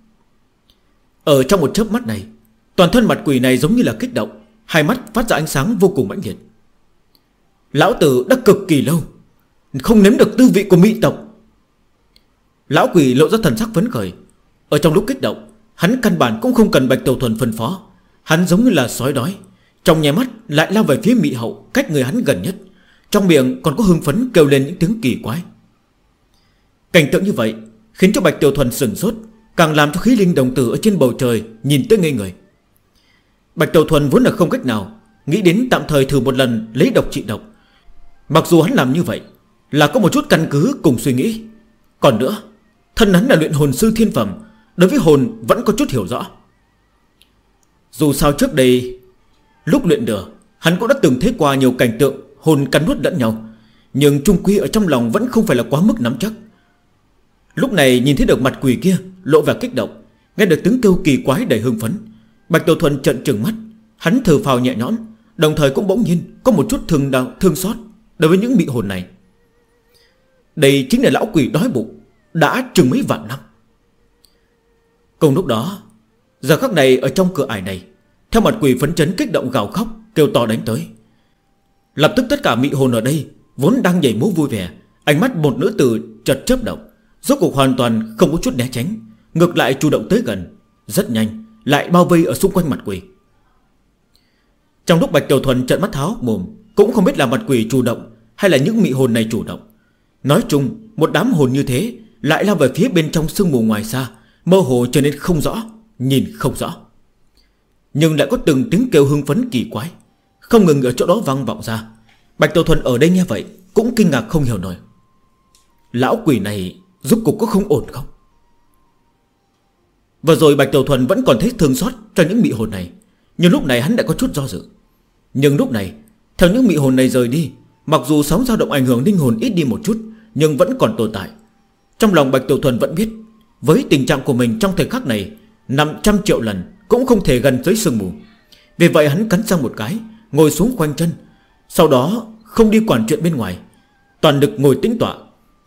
Ở trong một chớp mắt này, toàn thân mặt quỷ này giống như là kích động, hai mắt phát ra ánh sáng vô cùng mãnh liệt. Lão tử đã cực kỳ lâu không nếm được tư vị của mỹ tộc. Lão quỷ lộ ra thần sắc phấn khởi. Ở trong lúc kích động, hắn căn bản cũng không cần Bạch Tiểu Thuần phân phó. Hắn giống như là sói đói, trong nháy mắt lại lao về phía mỹ hậu cách người hắn gần nhất, trong miệng còn có hưng phấn kêu lên những tiếng kỳ quái. Cảnh tượng như vậy khiến cho Bạch Tiểu Thuần sửng sốt, càng làm cho khí linh đồng tử ở trên bầu trời nhìn tới ngây người. Bạch Tiểu Thuần vốn là không cách nào nghĩ đến tạm thời thử một lần lấy độc trị độc. Mặc dù hắn làm như vậy là có một chút căn cứ cùng suy nghĩ. Còn nữa, thân hắn là luyện hồn sư thiên phẩm, đối với hồn vẫn có chút hiểu rõ. Dù sao trước đây lúc luyện lửa, hắn cũng đã từng thấy qua nhiều cảnh tượng hồn cắn nuốt lẫn nhau, nhưng chung quy ở trong lòng vẫn không phải là quá mức nắm chắc. Lúc này nhìn thấy được mặt quỷ kia lộ vẻ kích động, nghe được tiếng kêu kỳ quái đầy hưng phấn, Bạch Tiểu Thuần trợn trừng mắt. Hắn thở phào nhẹ nhõm, đồng thời cũng bỗng nhiên có một chút thương xót đối với những bị hồn này. Đây chính là lão quỷ đói bụng đã chừng mấy vạn năm. Cùng lúc đó, giờ khắc này ở trong cửa ải này, theo mặt quỷ phấn chấn kích động gào khóc kêu to đánh tới. Lập tức tất cả mị hồn ở đây vốn đang nhảy múa vui vẻ, ánh mắt một nữ tử chợt chớp động, rốt cuộc hoàn toàn không có chút né tránh, ngược lại chủ động tới gần, rất nhanh lại bao vây ở xung quanh mặt quỷ. Trong lúc Bạch Tiểu Thuần trợn mắt há hốc mồm, cũng không biết là mặt quỷ chủ động hay là những mị hồn này chủ động. Nói chung, một đám hồn như thế lại lao về phía bên trong sương mù ngoài xa, mơ hồ trở nên không rõ, nhìn không rõ. Nhưng lại có từng tiếng kêu hưng phấn kỳ quái không ngừng ở chỗ đó vang vọng ra. Bạch Tiểu Thuần ở đây nghe vậy cũng kinh ngạc không hiểu nổi. Lão quỷ này rốt cuộc có không ổn không? Vừa rồi Bạch Tiểu Thuần vẫn còn thấy thương xót cho những mị hồn này, nhưng lúc này hắn đã có chút do dự. Nhưng lúc này, theo những mị hồn này rời đi, mặc dù sóng dao động ảnh hưởng linh hồn ít đi một chút, nhưng vẫn còn tồn tại. Trong lòng Bạch Tiểu Thuần vẫn biết, với tình trạng của mình trong thời khắc này 500 triệu lần cũng không thể gần tới sương mù. Vì vậy hắn cắn răng một cái, ngồi xuống khoanh chân, sau đó không đi quản chuyện bên ngoài, toàn lực ngồi tĩnh tọa.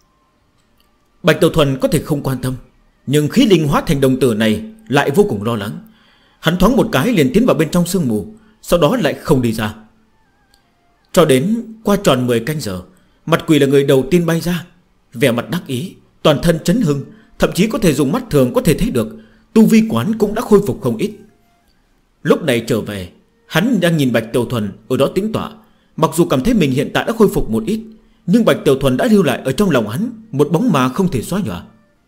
Bạch Tiểu Thuần có thể không quan tâm, nhưng khí linh hóa thành đồng tử này lại vô cùng lo lắng. Hắn thoáng một cái liền tiến vào bên trong sương mù, sau đó lại không đi ra. Cho đến qua tròn 10 canh giờ, mặt quỷ là người đầu tiên bay ra, vẻ mặt đắc ý, toàn thân chấn hưng, thậm chí có thể dùng mắt thường có thể thấy được tu vi quán cũng đã khôi phục không ít. Lúc này trở về, hắn đang nhìn Bạch Tiểu Thuần ở đó tĩnh tọa. Mặc dù cảm thấy mình hiện tại đã khôi phục một ít, nhưng Bạch Tiểu Thuần đã lưu lại ở trong lòng hắn một bóng ma không thể xóa nhòa.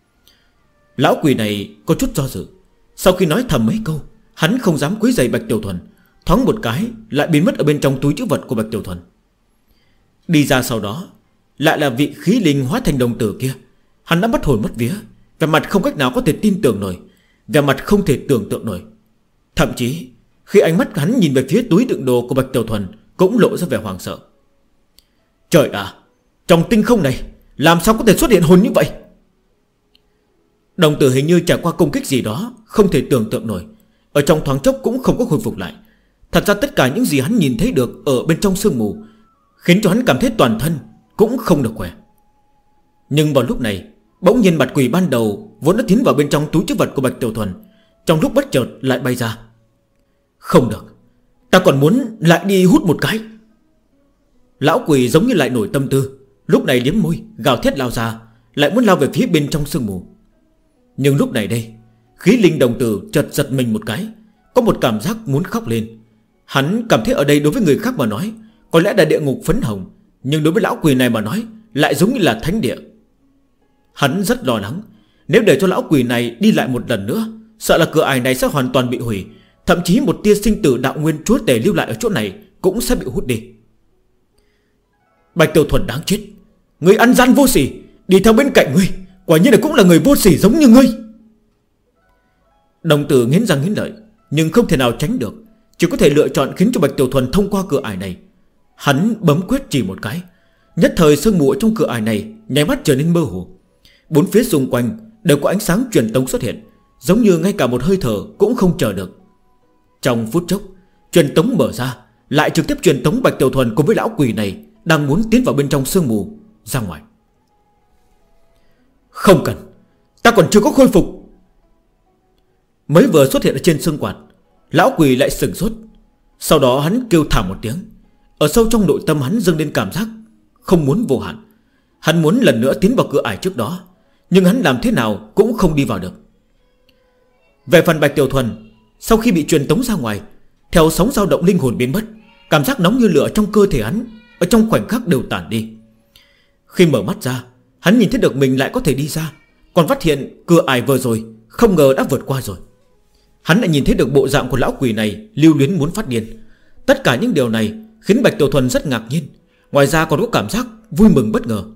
Lão quỷ này có chút do dự. Sau khi nói thầm mấy câu, hắn không dám quấy rầy Bạch Tiểu Thuần, thoáng một cái lại biến mất ở bên trong túi trữ vật của Bạch Tiểu Thuần. Đi ra sau đó lại là vị khí linh hóa thành đồng tử kia. Hắn đã mất hồn mất vía, vẻ mặt không cách nào có thể tin tưởng nổi, vẻ mặt không thể tưởng tượng nổi. Thậm chí khi ánh mắt hắn nhìn về phía túi đựng đồ của Bạch Tiểu Thuần cũng lộ ra vẻ hoảng sợ. Trời ạ, trong tinh không này làm sao có thể xuất hiện hồn như vậy? Đồng tử hình như trải qua công kích gì đó không thể tưởng tượng nổi, ở trong thoáng chốc cũng không có khôi phục lại. Thật ra tất cả những gì hắn nhìn thấy được ở bên trong sương mù khiến cho hắn cảm thấy toàn thân cũng không được khỏe. Nhưng vào lúc này, bỗng nhiên mặt quỷ ban đầu vốn đã tiến vào bên trong túi trữ vật của Bạch Tiểu Thuần, trong lúc bất chợt lại bay ra. Không được, ta còn muốn lại đi hút một cái. Lão quỷ giống như lại nổi tâm tư, lúc này liếm môi gào thét lao ra, lại muốn lao về phía bên trong sương mù. Nhưng lúc này đây, khí linh đồng tử chợt giật mình một cái, có một cảm giác muốn khóc lên. Hắn cảm thấy ở đây đối với người khác mà nói có lẽ là địa ngục phấn hồng, nhưng đối với lão quỷ này mà nói lại giống như là thánh địa. Hắn rất lo lắng, nếu để cho lão quỷ này đi lại một lần nữa, sợ là cửa ải này sẽ hoàn toàn bị hủy, thậm chí một tia sinh tử đạo nguyên chúa tể lưu lại ở chỗ này cũng sẽ bị hút đi. Bạch Tiểu Thuần đáng chết, người ăn gian vô sỉ, đi theo bên cạnh ngươi quả nhiên là cũng là người vô sỉ giống như ngươi. Đồng tử nghiến răng nghiến lợi, nhưng không thể nào tránh được, chỉ có thể lựa chọn khiến cho Bạch Tiểu Thuần thông qua cửa ải này. Hắn bấm quyết chỉ một cái, nhất thời sương mù ở trong cửa ải này nháy mắt trở nên mơ hồ. Bốn phía xung quanh đều có ánh sáng truyền tống xuất hiện, giống như ngay cả một hơi thở cũng không chờ được. Trong phút chốc, truyền tống mở ra, lại trực tiếp truyền tống Bạch Tiểu Thuần cùng với lão quỷ này đang muốn tiến vào bên trong sương mù ra ngoài. Không cần, ta còn chưa có khôi phục. Mới vừa xuất hiện ở trên xương quạt, lão quỷ lại sừng sốt. Sau đó hắn kêu thảm một tiếng. Ở sâu trong nội tâm hắn dâng lên cảm giác không muốn vô hạn. Hắn muốn lần nữa tiến vào cửa ải trước đó, nhưng hắn làm thế nào cũng không đi vào được. Về phần Bạch Tiểu Thuần, sau khi bị truyền tống ra ngoài, theo sóng dao động linh hồn biến mất, cảm giác nóng như lửa trong cơ thể hắn ở trong khoảnh khắc đều tản đi. Khi mở mắt ra, hắn nhìn thấy được mình lại có thể đi ra, còn phát hiện cửa ải vừa rồi không ngờ đã vượt qua rồi. Hắn lại nhìn thấy được bộ dạng của lão quỷ này lưu luyến muốn phát điên. Tất cả những điều này khiến Bạch Tiểu Thuần rất ngạc nhiên, ngoài ra còn có cảm giác vui mừng bất ngờ.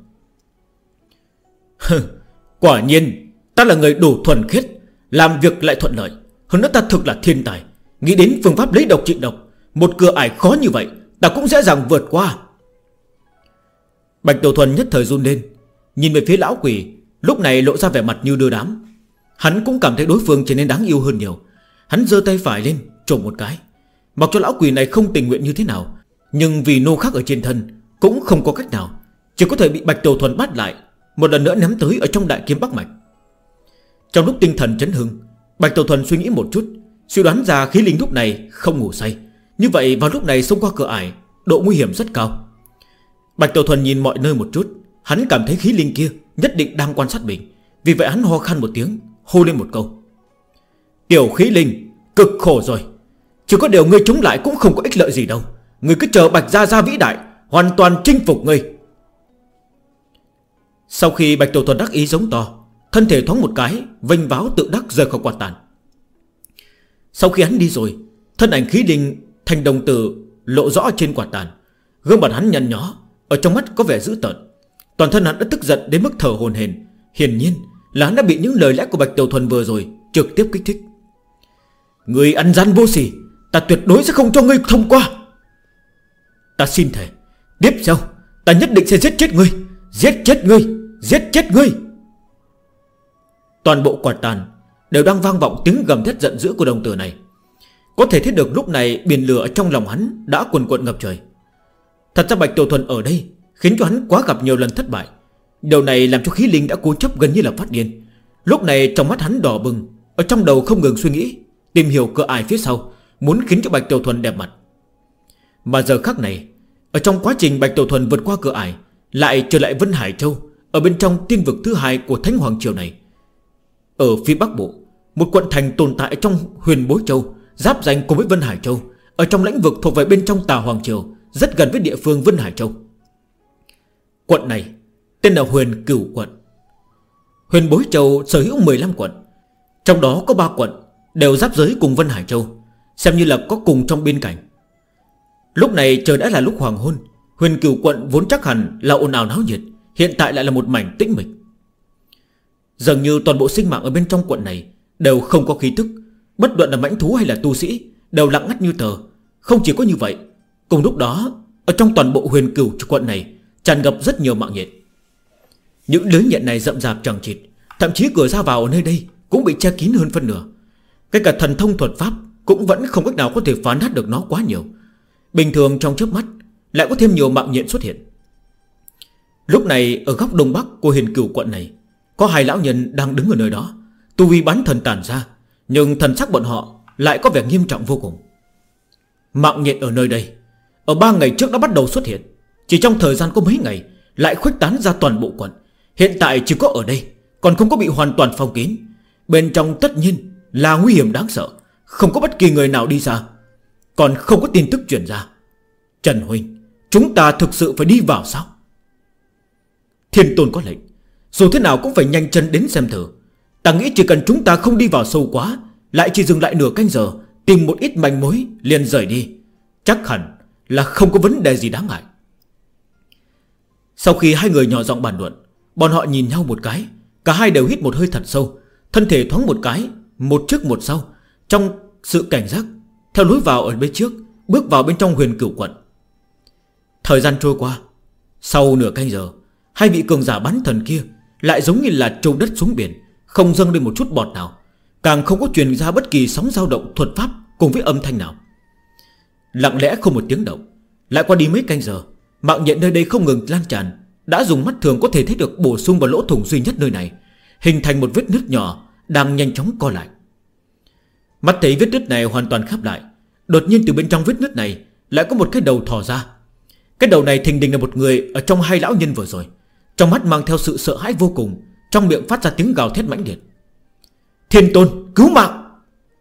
Quả nhiên ta là người đủ thuần khiết, làm việc lại thuận lợi. Hơn nữa ta thực là thiên tài, nghĩ đến phương pháp lấy độc trị độc, một cửa ải khó như vậy ta cũng dễ dàng vượt qua. Bạch Tiểu Thuần nhất thời run lên, nhìn về phía lão quỷ, lúc này lộ ra vẻ mặt như đưa đám. Hắn cũng cảm thấy đối phương trở nên đáng yêu hơn nhiều. Hắn giơ tay phải lên trộm một cái. Mặc cho lão quỷ này không tình nguyện như thế nào, nhưng vì nô khắc ở trên thân cũng không có cách nào, chỉ có thể bị Bạch Tiểu Thuần bắt lại, một lần nữa ném tới ở trong đại kiếm Bắc Mạch. Trong lúc tinh thần chấn hưng, Bạch Tiểu Thuần suy nghĩ một chút, suy đoán ra khí linh lúc này không ngủ say. Như vậy vào lúc này xông qua cửa ải, độ nguy hiểm rất cao. Bạch Tiểu Thuần nhìn mọi nơi một chút, hắn cảm thấy khí linh kia nhất định đang quan sát mình. Vì vậy hắn ho khan một tiếng, hô lên một câu: Tiểu khí linh, cực khổ rồi. Chỉ có điều ngươi chống lại cũng không có ích lợi gì đâu. Ngươi cứ chờ Bạch Gia Gia vĩ đại hoàn toàn chinh phục ngươi. Sau khi Bạch Tiểu Thuần đắc ý giống to, thân thể thoáng một cái, vênh váo tự đắc rời khỏi quạt tàn. Sau khi hắn đi rồi, thân ảnh khí linh thành đồng tử lộ rõ trên quạt tàn. Gương mặt hắn nhăn nhó, ở trong mắt có vẻ dữ tợn. Toàn thân hắn đã tức giận đến mức thở hổn hển. Hiển nhiên là hắn đã bị những lời lẽ của Bạch Tiểu Thuần vừa rồi trực tiếp kích thích. Người ăn gian vô sỉ, ta tuyệt đối sẽ không cho ngươi thông qua. Ta xin thề, tiếp sau ta nhất định sẽ giết chết ngươi. Giết chết ngươi, giết chết ngươi. Toàn bộ quạt tàn đều đang vang vọng tiếng gầm thét giận dữ của đồng tử này. Có thể thấy được lúc này biển lửa ở trong lòng hắn đã cuồn cuộn ngập trời. Thật ra Bạch Tiểu Thuần ở đây khiến cho hắn quá gặp nhiều lần thất bại. Điều này làm cho khí linh đã cố chấp gần như là phát điên. Lúc này trong mắt hắn đỏ bừng, ở trong đầu không ngừng suy nghĩ, tìm hiểu cửa ải phía sau, muốn khiến cho Bạch Tiểu Thuần đẹp mặt. Mà giờ khắc này, ở trong quá trình Bạch Tiểu Thuần vượt qua cửa ải, lại trở lại Vân Hải Châu, ở bên trong tiên vực thứ hai của Thánh Hoàng Triều này. Ở phía Bắc Bộ, một quận thành tồn tại trong Huyền Bối Châu, giáp danh cùng với Vân Hải Châu, ở trong lĩnh vực thuộc về bên trong Tà Hoàng Triều, rất gần với địa phương Vân Hải Châu. Quận này tên là Huyền Cửu quận. Huyền Bối Châu sở hữu 15 quận, trong đó có 3 quận đều giáp giới cùng Vân Hải Châu, xem như là có cùng trong biên cảnh. Lúc này trời đã là lúc hoàng hôn. Huyền Cửu quận vốn chắc hẳn là ồn ào náo nhiệt, hiện tại lại là một mảnh tĩnh mịch. Dường như toàn bộ sinh mạng ở bên trong quận này đều không có khí tức, bất luận là mãnh thú hay là tu sĩ đều lặng ngắt như tờ. Không chỉ có như vậy, cùng lúc đó ở trong toàn bộ Huyền Cửu quận này tràn ngập rất nhiều mạng nhện. Những lưới nhện này rậm rạp chằng chịt, thậm chí cửa ra vào ở nơi đây cũng bị che kín hơn phân nửa. Cái cả thần thông thuật pháp cũng vẫn không cách nào có thể phá nát được nó quá nhiều. Bình thường trong chớp mắt lại có thêm nhiều mạng nhện xuất hiện. Lúc này ở góc đông bắc của Huyền Cửu quận này, có 2 lão nhân đang đứng ở nơi đó, tu vi bán thần tản ra, nhưng thần sắc bọn họ lại có vẻ nghiêm trọng vô cùng. Mạng nhện ở nơi đây ở 3 ngày trước đã bắt đầu xuất hiện, chỉ trong thời gian có mấy ngày lại khuếch tán ra toàn bộ quận. Hiện tại chỉ có ở đây, còn không có bị hoàn toàn phong kín. Bên trong tất nhiên là nguy hiểm đáng sợ, không có bất kỳ người nào đi ra, còn không có tin tức truyền ra. Trần huynh, chúng ta thực sự phải đi vào sao? Thiên Tôn có lệnh, dù thế nào cũng phải nhanh chân đến xem thử. Ta nghĩ chỉ cần chúng ta không đi vào sâu quá, lại chỉ dừng lại nửa canh giờ, tìm một ít manh mối liền rời đi, chắc hẳn là không có vấn đề gì đáng ngại. Sau khi 2 người nhỏ giọng bàn luận, bọn họ nhìn nhau một cái, cả hai đều hít một hơi thật sâu, thân thể thoáng một cái, một trước một sau, trong sự cảnh giác, theo lối vào ở bên trước, bước vào bên trong Huyền Cửu quận. Thời gian trôi qua, sau nửa canh giờ, 2 vị cường giả bán thần kia lại giống như là trâu đất xuống biển, không dâng lên một chút bọt nào, càng không có truyền ra bất kỳ sóng dao động thuật pháp cùng với âm thanh nào. Lặng lẽ không một tiếng động. Lại qua đi mấy canh giờ, mạng nhện nơi đây không ngừng lan tràn, đã dùng mắt thường có thể thấy được bổ sung vào lỗ thủng duy nhất nơi này, hình thành một vết nứt nhỏ đang nhanh chóng co lại. Mắt thấy vết nứt này hoàn toàn khép lại, đột nhiên từ bên trong vết nứt này lại có một cái đầu thò ra. Cái đầu này thình lình là một người ở trong 2 lão nhân vừa rồi, trong mắt mang theo sự sợ hãi vô cùng, trong miệng phát ra tiếng gào thét mãnh liệt. Thiên Tôn, cứu mạng!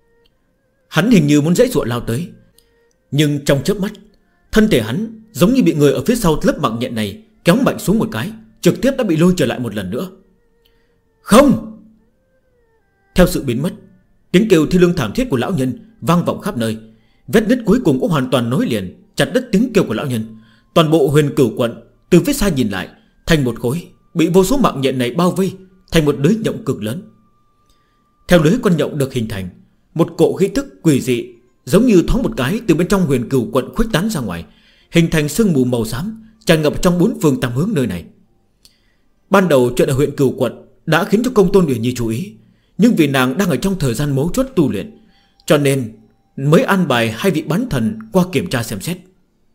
Hắn hình như muốn giãy giụa lao tới, nhưng trong chớp mắt, thân thể hắn giống như bị người ở phía sau lớp mạng nhện này kéo mạnh xuống một cái, trực tiếp đã bị lôi trở lại một lần nữa. Không! Theo sự biến mất, tiếng kêu thi lương thảm thiết của lão nhân vang vọng khắp nơi. Vết nứt cuối cùng cũng hoàn toàn nối liền, chặt đứt tiếng kêu của lão nhân. Toàn bộ Huyền Cửu quận từ phía xa nhìn lại thành một khối, bị vô số mạng nhện này bao vây thành một lưới nhộng cực lớn. Theo lưới con nhộng được hình thành, một cỗ khí tức quỷ dị giống như thoáng một cái từ bên trong Huyền Cửu quận khuếch tán ra ngoài, hình thành sương mù màu xám tràn ngập trong 4 phương 8 hướng nơi này. Ban đầu chuyện ở huyện Cửu quận đã khiến cho Công Tôn Uyển Nhi chú ý, nhưng vì nàng đang ở trong thời gian mấu chốt tu luyện, cho nên mới an bài 2 vị bán thần qua kiểm tra xem xét.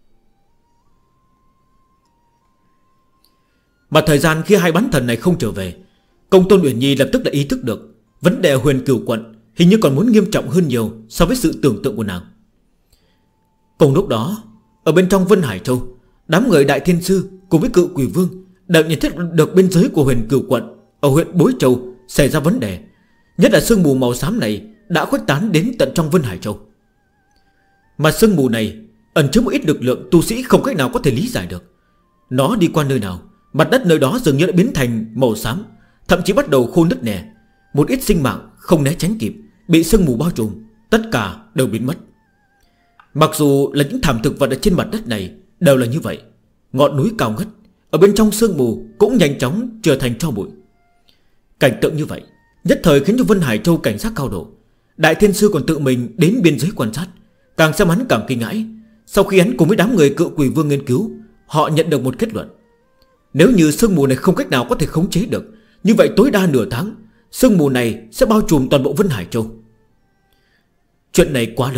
Mà thời gian khi 2 bán thần này không trở về, Công Tôn Uyển Nhi lập tức đã ý thức được vấn đề Huyền Cửu quận hình như còn muốn nghiêm trọng hơn nhiều so với sự tưởng tượng của nàng. Cùng lúc đó, ở bên trong Vân Hải Châu, đám người Đại Thiên Sư cùng với Cự Quỷ Vương đều nhận thức được bên dưới của Huyền Cửu quận ở huyện Bối Châu xảy ra vấn đề, nhất là sương mù màu xám này đã khuếch tán đến tận trong Vân Hải Châu. Mà sương mù này ẩn chứa một ít lực lượng tu sĩ không cách nào có thể lý giải được. Nó đi qua nơi nào, mặt đất nơi đó dường như đã biến thành màu xám, thậm chí bắt đầu khô nứt nẻ. Một ít sinh mạng không né tránh kịp, bị sương mù bao trùm, tất cả đều biến mất. Mặc dù là những thảm thực vật ở trên mặt đất này đều là như vậy, ngọn núi cao ngất ở bên trong sương mù cũng nhanh chóng trở thành tro bụi. Cảnh tượng như vậy nhất thời khiến cho Vân Hải Châu cảnh giác cao độ. Đại Thiên Sư còn tự mình đến biên giới quan sát, càng xem hắn càng kinh ngãi. Sau khi hắn cùng với đám người Cự Quỷ Vương nghiên cứu, họ nhận được một kết luận: nếu như sương mù này không cách nào có thể khống chế được, như vậy tối đa nửa tháng sương mù này sẽ bao trùm toàn bộ Vân Hải Châu. Chuyện này quá lớn,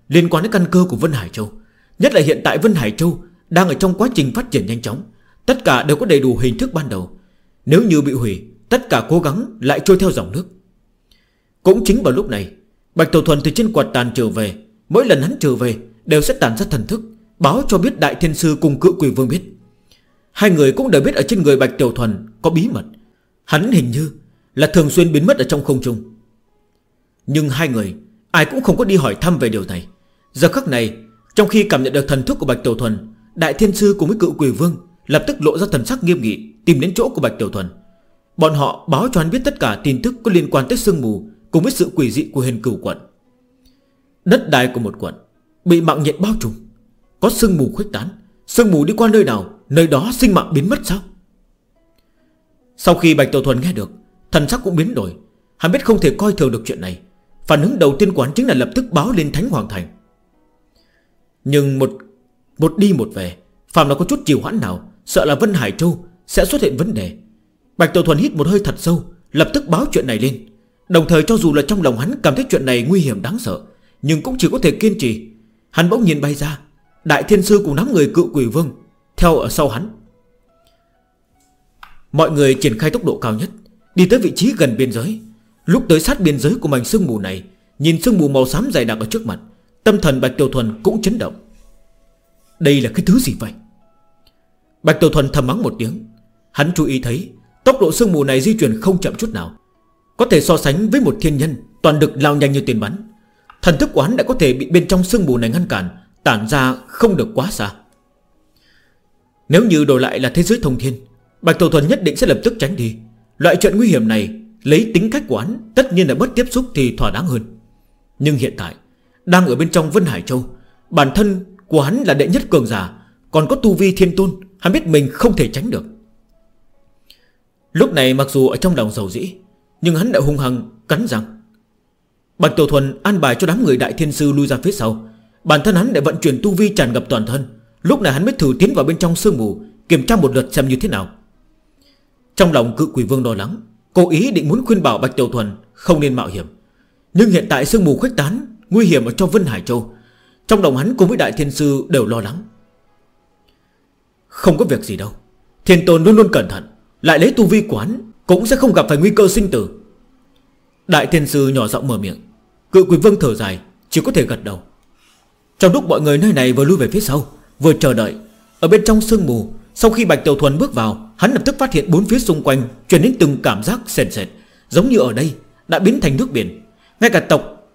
liên quan đến căn cơ của Vân Hải Châu. Nhất là hiện tại Vân Hải Châu đang ở trong quá trình phát triển nhanh chóng, tất cả đều có đầy đủ hình thức ban đầu. Nếu như bị hủy, tất cả cố gắng lại trôi theo dòng nước. Cũng chính vào lúc này, Bạch Tiểu Thuần từ trên quạt tàn trở về. Mỗi lần hắn trở về đều sẽ tản ra thần thức, báo cho biết Đại Thiên Sư cùng Cự Quỷ Vương biết. Hai người cũng đều biết ở trên người Bạch Tiểu Thuần có bí mật. Hắn hình như là thường xuyên biến mất ở trong không trung. Nhưng hai người ai cũng không có đi hỏi thăm về điều này. Giờ khắc này, trong khi cảm nhận được thần thức của Bạch Tiểu Thuần, Đại Thiên Sư cùng với Cự Quỷ Vương lập tức lộ ra thần sắc nghiêm nghị, tìm đến chỗ của Bạch Tiểu Thuần. Bọn họ báo cho hắn biết tất cả tin tức có liên quan tới sương mù cùng với sự quỷ dị của Huyền Cửu quận. Đất đai của một quận bị mạng nhện bao trùm, có sương mù khuếch tán. Sương mù đi qua nơi nào, nơi đó sinh mạng biến mất sao? Sau khi Bạch Tiểu Thuần nghe được, thần sắc cũng biến đổi. Hắn biết không thể coi thường được chuyện này. Phản ứng đầu tiên của hắn chính là lập tức báo lên Thánh Hoàng Thành. Nhưng một đi một về, phàm là có chút trì hoãn nào, sợ là Vân Hải Châu sẽ xuất hiện vấn đề. Bạch Tiểu Thuần hít một hơi thật sâu, lập tức báo chuyện này lên. Đồng thời cho dù là trong lòng hắn cảm thấy chuyện này nguy hiểm đáng sợ, nhưng cũng chỉ có thể kiên trì. Hắn bỗng nhiên bay ra, Đại Thiên Sư cùng đám người Cự Quỷ Vương theo ở sau hắn. Mọi người triển khai tốc độ cao nhất, đi tới vị trí gần biên giới. Lúc tới sát biên giới của mảnh sương mù này, nhìn sương mù màu xám dày đặc ở trước mặt, tâm thần Bạch Tiểu Thuần cũng chấn động. Đây là cái thứ gì vậy? Bạch Tiểu Thuần thầm mắng một tiếng. Hắn chú ý thấy tốc độ sương mù này di chuyển không chậm chút nào, có thể so sánh với một thiên nhân toàn lực lao nhanh như tiền bắn. Thần thức của hắn đã có thể bị bên trong sương mù này ngăn cản, tản ra không được quá xa. Nếu như đổi lại là thế giới thông thiên, Bạch Tiểu Thuần nhất định sẽ lập tức tránh đi. Loại chuyện nguy hiểm này, lấy tính cách của hắn, tất nhiên là bất tiếp xúc thì thỏa đáng hơn. Nhưng hiện tại đang ở bên trong Vân Hải Châu, bản thân của hắn là đệ nhất cường giả, còn có tu vi thiên tôn, hắn biết mình không thể tránh được. Lúc này mặc dù ở trong lòng dầu dĩ, nhưng hắn đã hung hăng cắn răng. Bạch Tiểu Thuần an bài cho đám người Đại Thiên Sư lui ra phía sau. Bản thân hắn đã vận chuyển tu vi tràn ngập toàn thân. Lúc này hắn mới thử tiến vào bên trong sương mù, kiểm tra một lượt xem như thế nào. Trong lòng Cự Quỷ Vương lo lắng, cố ý định muốn khuyên bảo Bạch Tiểu Thuần không nên mạo hiểm. Nhưng hiện tại sương mù khuếch tán, nguy hiểm ở trong Vân Hải Châu. Trong lòng hắn cùng với Đại Thiên Sư đều lo lắng. Không có việc gì đâu, Thiên Tôn luôn luôn cẩn thận, lại lấy tu vi của hắn cũng sẽ không gặp phải nguy cơ sinh tử. Đại Thiên Sư nhỏ giọng mở miệng. Cự Quỷ Vương thở dài, chỉ có thể gật đầu. Trong lúc mọi người nơi này vừa lui về phía sau, vừa chờ đợi, ở bên trong sương mù, sau khi Bạch Tiểu Thuần bước vào, hắn lập tức phát hiện bốn phía xung quanh truyền đến từng cảm giác sền sệt, giống như ở đây đã biến thành nước biển. Ngay cả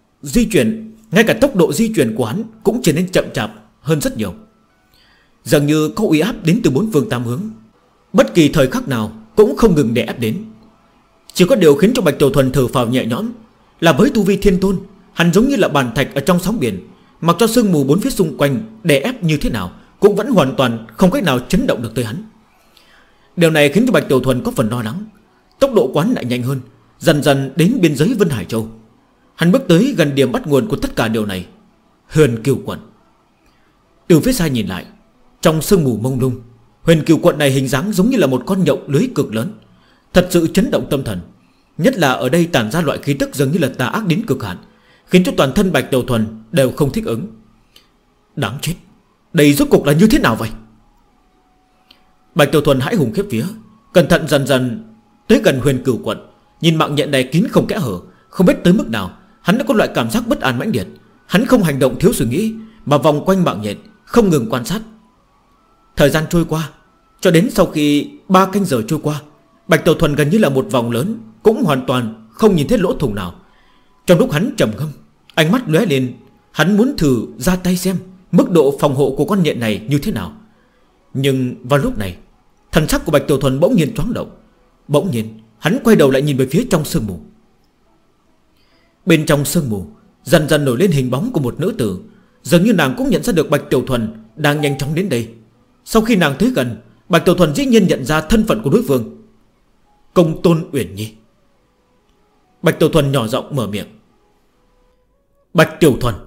tốc độ di chuyển của hắn cũng trở nên chậm chạp hơn rất nhiều, dường như có uy áp đến từ bốn phương tám hướng, bất kỳ thời khắc nào cũng không ngừng đè ép đến. Chỉ có điều khiến cho Bạch Tiểu Thuần thở phào nhẹ nhõm là với tu vi thiên tôn, hắn giống như là bàn thạch ở trong sóng biển, mặc cho sương mù bốn phía xung quanh đè ép như thế nào cũng vẫn hoàn toàn không cách nào chấn động được tới hắn. Điều này khiến cho Bạch Tiểu Thuần có phần lo lắng. Tốc độ quán lại nhanh hơn, dần dần đến biên giới Vân Hải Châu. Hắn bước tới gần điểm bắt nguồn của tất cả điều này, Huyền Cửu quận. Từ phía xa nhìn lại, trong sương mù mông lung, Huyền Cửu quận này hình dáng giống như là một con nhộng lưới cực lớn, thật sự chấn động tâm thần. Nhất là ở đây tản ra loại khí tức dường như là tà ác đến cực hạn, khiến cho toàn thân Bạch Tiểu Thuần đều không thích ứng. Đáng chết, đây rốt cuộc là như thế nào vậy? Bạch Tiểu Thuần hãi hùng khiếp vía, cẩn thận dần dần tới gần Huyền Cửu quận. Nhìn mạng nhện này kín không kẽ hở, không biết tới mức nào, hắn đã có loại cảm giác bất an mãnh liệt. Hắn không hành động thiếu suy nghĩ, mà vòng quanh mạng nhện không ngừng quan sát. Thời gian trôi qua, cho đến sau khi 3 canh giờ trôi qua, Bạch Tiểu Thuần gần như là một vòng lớn, cũng hoàn toàn không nhìn thấy lỗ thủng nào. Trong lúc hắn trầm ngâm, ánh mắt lóe lên, hắn muốn thử ra tay xem mức độ phòng hộ của con nhện này như thế nào. Nhưng vào lúc này, thần sắc của Bạch Tiểu Thuần bỗng nhiên choáng động. Bỗng nhiên hắn quay đầu lại nhìn về phía trong sương mù. Bên trong sương mù dần dần nổi lên hình bóng của một nữ tử, dường như nàng cũng nhận ra được Bạch Tiểu Thuần đang nhanh chóng đến đây. Sau khi nàng tới gần, Bạch Tiểu Thuần dĩ nhiên nhận ra thân phận của đối phương, Công Tôn Uyển Nhi. Bạch Tiểu Thuần nhỏ giọng mở miệng. Bạch Tiểu Thuần.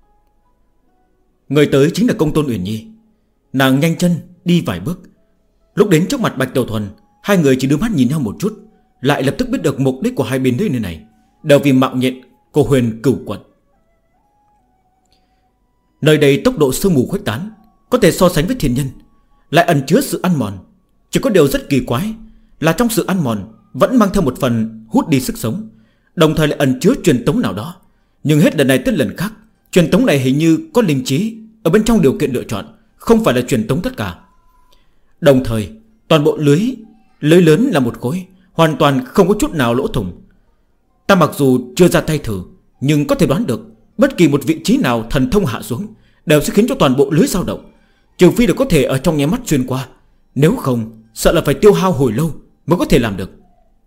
Người tới chính là Công Tôn Uyển Nhi. Nàng nhanh chân đi vài bước, lúc đến trước mặt Bạch Tiểu Thuần, hai người chỉ đưa mắt nhìn nhau một chút, lại lập tức biết được mục đích của hai bên nơi này đều vì mạng nhện của Huyền Cửu quận. Nơi đây tốc độ sương mù khuếch tán có thể so sánh với thiên nhân, lại ẩn chứa sự ăn mòn. Chỉ có điều rất kỳ quái là trong sự ăn mòn vẫn mang theo một phần hút đi sức sống, đồng thời lại ẩn chứa truyền tống nào đó. Nhưng hết lần này tới lần khác, truyền tống này hình như có linh trí ở bên trong điều kiện lựa chọn, không phải là truyền tống tất cả. Đồng thời toàn bộ lưới lớn là một khối, hoàn toàn không có chút nào lỗ thủng. Ta mặc dù chưa ra tay thử, nhưng có thể đoán được bất kỳ một vị trí nào thần thông hạ xuống đều sẽ khiến cho toàn bộ lưới dao động, trừ phi là có thể ở trong nháy mắt xuyên qua. Nếu không, sợ là phải tiêu hao hồi lâu mới có thể làm được.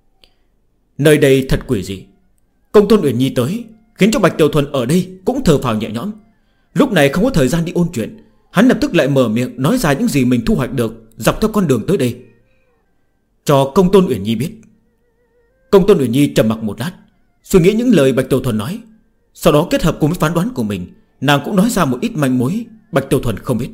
Nơi đây thật quỷ dị. Công Tôn Uyển Nhi tới khiến cho Bạch Tiểu Thuần ở đây cũng thở phào nhẹ nhõm. Lúc này không có thời gian đi ôn chuyện, hắn lập tức lại mở miệng nói ra những gì mình thu hoạch được dọc theo con đường tới đây, cho Công Tôn Uyển Nhi biết. Công Tôn Uyển Nhi trầm mặc một lát, suy nghĩ những lời Bạch Tiểu Thuần nói. Sau đó kết hợp cùng với phán đoán của mình, nàng cũng nói ra một ít manh mối Bạch Tiểu Thuần không biết.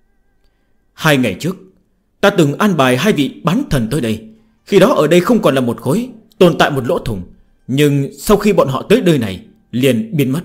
2 ngày trước, ta từng an bài 2 vị bán thần tới đây. Khi đó ở đây không còn là một khối, tồn tại một lỗ thủng. Nhưng sau khi bọn họ tới nơi này liền biến mất.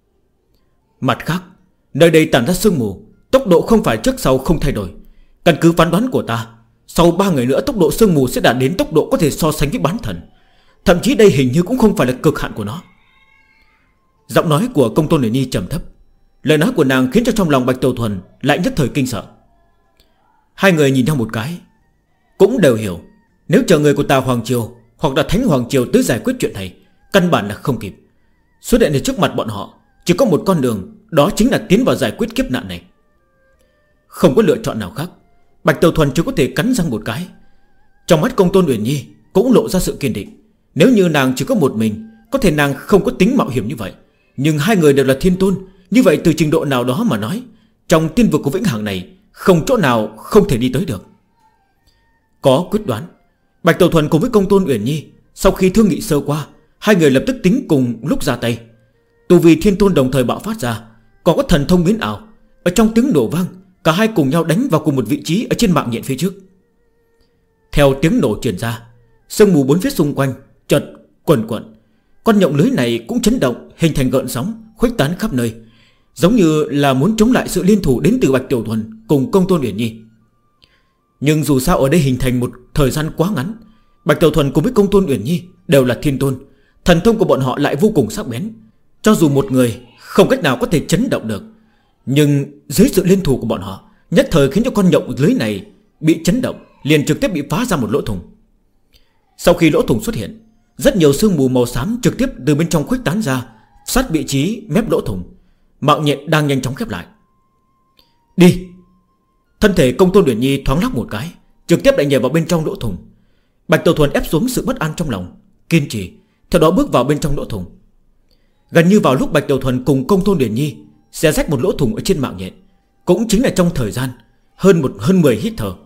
Mặt khác, nơi đây tản ra sương mù, tốc độ không phải trước sau không thay đổi. Căn cứ phán đoán của ta, sau 3 ngày nữa tốc độ sương mù sẽ đạt đến tốc độ có thể so sánh với bán thần. Thậm chí đây hình như cũng không phải là cực hạn của nó. Giọng nói của Công Tôn Uyển Nhi trầm thấp. Lời nói của nàng khiến cho trong lòng Bạch Tiểu Thuần lại nhất thời kinh sợ. Hai người nhìn nhau một cái, cũng đều hiểu nếu chờ người của Tà Hoàng Triều hoặc là Thánh Hoàng Triều tới giải quyết chuyện này, căn bản là không kịp. Xuất hiện ở trước mặt bọn họ chỉ có một con đường, đó chính là tiến vào giải quyết kiếp nạn này. Không có lựa chọn nào khác, Bạch Tiểu Thuần chỉ có thể cắn răng một cái. Trong mắt Công Tôn Uyển Nhi cũng lộ ra sự kiên định. Nếu như nàng chỉ có một mình, có thể nàng không có tính mạo hiểm như vậy. Nhưng 2 người đều là thiên tôn, như vậy từ trình độ nào đó mà nói, trong tiên vực của Vĩnh Hằng này không chỗ nào không thể đi tới được. Có quyết đoán, Bạch Tiểu Thuần cùng với Công Tôn Uyển Nhi sau khi thương nghị sơ qua, 2 người lập tức tính cùng lúc ra tay. Tu vi thiên tôn đồng thời bạo phát ra, còn có thần thông biến ảo. Ở trong tiếng nổ vang, cả hai cùng nhau đánh vào cùng một vị trí ở trên mạng nhện phía trước. Theo tiếng nổ truyền ra, sương mù 4 phía xung quanh chợt quần quần. Con nhộng lưới này cũng chấn động, hình thành gợn sóng khuếch tán khắp nơi, giống như là muốn chống lại sự liên thủ đến từ Bạch Tiểu Thuần cùng Công Tôn Uyển Nhi. Nhưng dù sao ở đây hình thành một thời gian quá ngắn, Bạch Tiểu Thuần cùng với Công Tôn Uyển Nhi đều là thiên tôn, thần thông của bọn họ lại vô cùng sắc bén. Cho dù một người không cách nào có thể chấn động được, nhưng dưới sự liên thủ của bọn họ, nhất thời khiến cho con nhộng lưới này bị chấn động, liền trực tiếp bị phá ra một lỗ thủng. Sau khi lỗ thủng xuất hiện, rất nhiều sương mù màu xám trực tiếp từ bên trong khuếch tán ra, sát vị trí mép lỗ thủng. Mạng nhện đang nhanh chóng khép lại. Đi! Thân thể Công Tôn Uyển Nhi thoáng lắc một cái, trực tiếp lại nhảy vào bên trong lỗ thủng. Bạch Tiểu Thuần ép xuống sự bất an trong lòng, kiên trì, theo đó bước vào bên trong lỗ thủng. Gần như vào lúc Bạch Tiểu Thuần cùng Công Tôn Uyển Nhi xé rách một lỗ thủng ở trên mạng nhện, cũng chính là trong thời gian hơn 10 hít thở,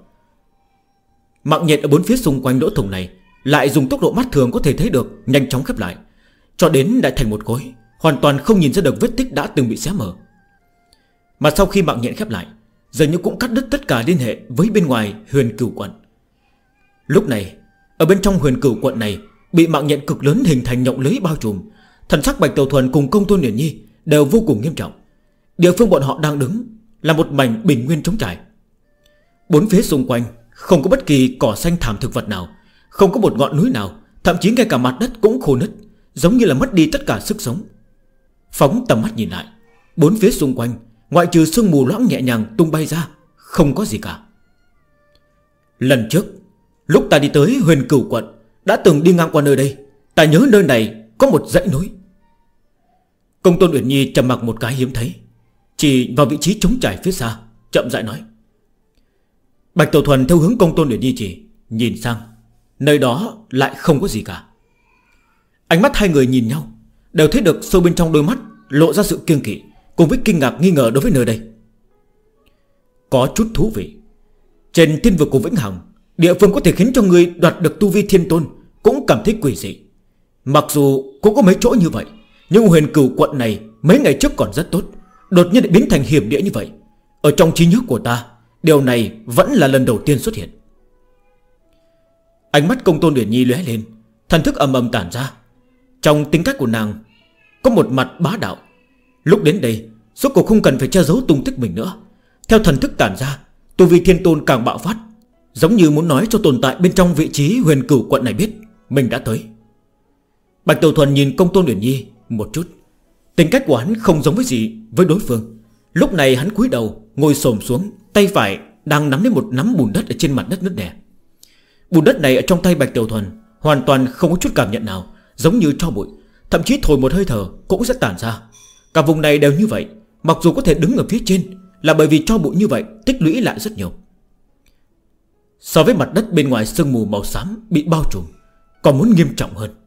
mạng nhện ở 4 phía xung quanh lỗ thủng này lại dùng tốc độ mắt thường có thể thấy được nhanh chóng khép lại, cho đến đại thành một khối, hoàn toàn không nhìn ra được vết tích đã từng bị xé mở. Mà sau khi mạng nhện khép lại, dường như cũng cắt đứt tất cả liên hệ với bên ngoài Huyền Cửu Quận. Lúc này ở bên trong Huyền Cửu Quận này bị mạng nhện cực lớn hình thành nhộng lưới bao trùm. Thần sắc Bạch Tiểu Thuần cùng Công Tôn Uyển Nhi đều vô cùng nghiêm trọng. Địa phương bọn họ đang đứng là một mảnh bình nguyên trống trải. 4 phía xung quanh không có bất kỳ cỏ xanh thảm thực vật nào, không có một ngọn núi nào, thậm chí ngay cả mặt đất cũng khô nứt, giống như là mất đi tất cả sức sống. Phóng tầm mắt nhìn lại, 4 phía xung quanh ngoại trừ sương mù loãng nhẹ nhàng tung bay ra, không có gì cả. Lần trước lúc ta đi tới Huyền Cửu Quận, đã từng đi ngang qua nơi đây. Ta nhớ nơi này có một dãy núi. Công Tôn Uyển Nhi trầm mặc một cái hiếm thấy, chỉ vào vị trí trống trải phía xa, chậm rãi nói. Bạch Tiểu Thuần theo hướng Công Tôn Uyển Nhi chỉ, nhìn sang, nơi đó lại không có gì cả. Ánh mắt hai người nhìn nhau, đều thấy được sâu bên trong đôi mắt lộ ra sự kiêng kỵ cùng với kinh ngạc nghi ngờ đối với nơi đây. Có chút thú vị. Trên thiên vực của Vĩnh Hằng, địa phương có thể khiến cho người đoạt được tu vi thiên tôn cũng cảm thấy quỷ dị. Mặc dù cũng có mấy chỗ như vậy, nhưng Huyền Cửu Quận này mấy ngày trước còn rất tốt, đột nhiên lại biến thành hiểm địa như vậy. Ở trong trí nhớ của ta, điều này vẫn là lần đầu tiên xuất hiện. Ánh mắt Công Tôn Uyển Nhi lóe lên, thần thức ầm ầm tản ra. Trong tính cách của nàng có một mặt bá đạo. Lúc đến đây, Rốt cuộc không cần phải che giấu tung tích mình nữa. Theo thần thức tản ra, tu vi thiên tôn càng bạo phát, giống như muốn nói cho tồn tại bên trong vị trí huyền cửu quận này biết mình đã tới. Bạch Tiểu Thuần nhìn Công Tôn Uyển Nhi một chút. Tính cách của hắn không giống với gì với đối phương. Lúc này hắn cúi đầu ngồi xổm xuống, tay phải đang nắm lấy một nắm bùn đất ở trên mặt đất nứt nẻ. Bùn đất này ở trong tay Bạch Tiểu Thuần hoàn toàn không có chút cảm nhận nào, giống như tro bụi. Thậm chí thổi một hơi thở cũng sẽ tản ra. Cả vùng này đều như vậy. Mặc dù có thể đứng ở phía trên, là bởi vì tro bụi như vậy tích lũy lại rất nhiều. So với mặt đất bên ngoài sương mù màu xám bị bao trùm, còn muốn nghiêm trọng hơn.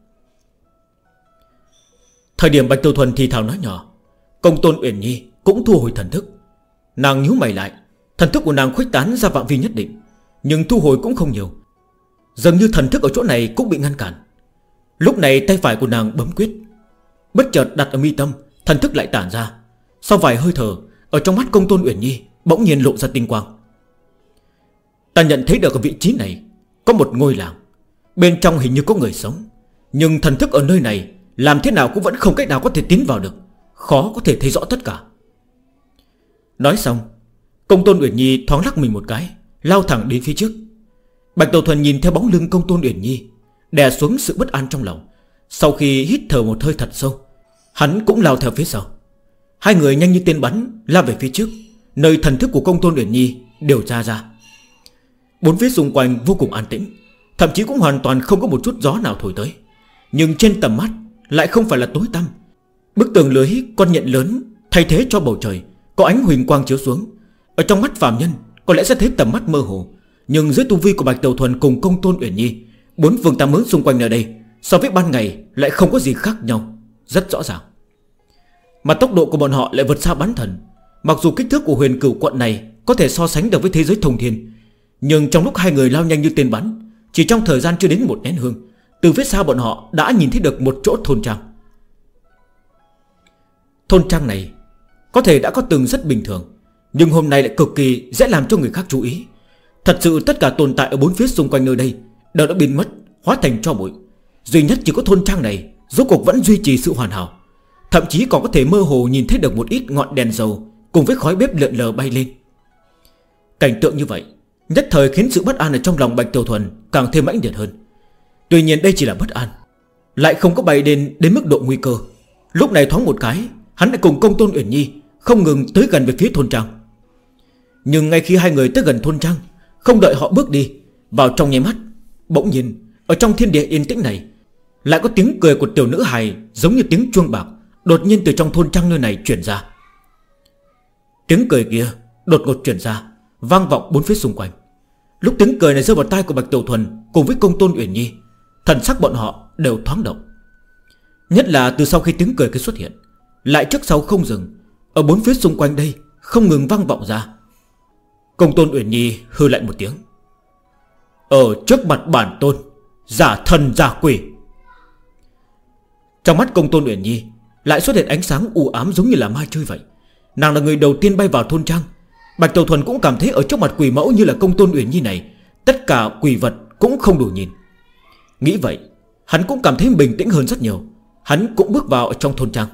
Thời điểm Bạch Tiểu Thuần thì thào nói nhỏ, Công Tôn Uyển Nhi cũng thu hồi thần thức. Nàng nhíu mày lại. Thần thức của nàng khuếch tán ra phạm vi nhất định, nhưng thu hồi cũng không nhiều. Dường như thần thức ở chỗ này cũng bị ngăn cản. Lúc này tay phải của nàng bấm quyết, bất chợt đặt ở mi tâm, thần thức lại tản ra. Sau vài hơi thở, ở trong mắt Công Tôn Uyển Nhi bỗng nhiên lộ ra tinh quang. Ta nhận thấy được ở vị trí này có một ngôi làng, bên trong hình như có người sống, nhưng thần thức ở nơi này làm thế nào cũng vẫn không cách nào có thể tiến vào được, khó có thể thấy rõ tất cả. Nói xong, Công Tôn Uyển Nhi thoáng lắc mình một cái, lao thẳng đến phía trước. Bạch Tiểu Thuần nhìn theo bóng lưng Công Tôn Uyển Nhi, đè xuống sự bất an trong lòng. Sau khi hít thở một hơi thật sâu, hắn cũng lao theo phía sau. Hai người nhanh như tên bắn lao về phía trước, nơi thần thức của Công Tôn Uyển Nhi điều tra ra. Bốn phía xung quanh vô cùng an tĩnh, thậm chí cũng hoàn toàn không có một chút gió nào thổi tới. Nhưng trên tầm mắt lại không phải là tối tăm. Bức tường lưới con nhện lớn thay thế cho bầu trời, có ánh huỳnh quang chiếu xuống. Ở trong mắt phàm nhân có lẽ sẽ thấy tầm mắt mơ hồ, nhưng dưới tu vi của Bạch Tiểu Thuần cùng Công Tôn Uyển Nhi, bốn phương tám hướng xung quanh nơi đây so với ban ngày lại không có gì khác nhau, rất rõ ràng. Mà tốc độ của bọn họ lại vượt xa bán thần. Mặc dù kích thước của huyền cửu quận này có thể so sánh được với thế giới thông thiên, nhưng trong lúc hai người lao nhanh như tên bắn, chỉ trong thời gian chưa đến một nén hương, từ phía xa bọn họ đã nhìn thấy được một chỗ thôn trang. Thôn trang này có thể đã có từng rất bình thường, nhưng hôm nay lại cực kỳ dễ làm cho người khác chú ý. Thật sự tất cả tồn tại ở bốn phía xung quanh nơi đây đều đã biến mất, hóa thành tro bụi. Duy nhất chỉ có thôn trang này rốt cuộc vẫn duy trì sự hoàn hảo, thậm chí còn có thể mơ hồ nhìn thấy được một ít ngọn đèn dầu cùng với khói bếp lượn lờ bay lên. Cảnh tượng như vậy nhất thời khiến sự bất an ở trong lòng Bạch Tiểu Thuần càng thêm mãnh liệt hơn. Tuy nhiên đây chỉ là bất an, lại không có bay đến mức độ nguy cơ. Lúc này thoáng một cái, hắn lại cùng Công Tôn Uyển Nhi không ngừng tới gần về phía thôn trang. Nhưng ngay khi hai người tới gần thôn trang, không đợi họ bước đi vào trong nháy mắt, bỗng nhiên ở trong thiên địa yên tĩnh này lại có tiếng cười của tiểu nữ hài giống như tiếng chuông bạc đột nhiên từ trong thôn trang nơi này truyền ra. Tiếng cười kia đột ngột truyền ra, vang vọng bốn phía xung quanh. Lúc tiếng cười này rơi vào tai của Bạch Tiểu Thuần cùng với Công Tôn Uyển Nhi, thần sắc bọn họ đều thoáng động. Nhất là từ sau khi tiếng cười kia xuất hiện, lại trước sau không dừng, ở bốn phía xung quanh đây không ngừng vang vọng ra. Công Tôn Uyển Nhi hư lại một tiếng: ở trước mặt bản tôn, giả thần giả quỷ. Trong mắt Công Tôn Uyển Nhi lại xuất hiện ánh sáng u ám giống như là ma chơi vậy. Nàng là người đầu tiên bay vào thôn trang. Bạch Tiểu Thuần cũng cảm thấy ở trước mặt quỷ mẫu như là Công Tôn Uyển Nhi này, tất cả quỷ vật cũng không đủ nhìn. Nghĩ vậy, hắn cũng cảm thấy bình tĩnh hơn rất nhiều. Hắn cũng bước vào ở trong thôn trang.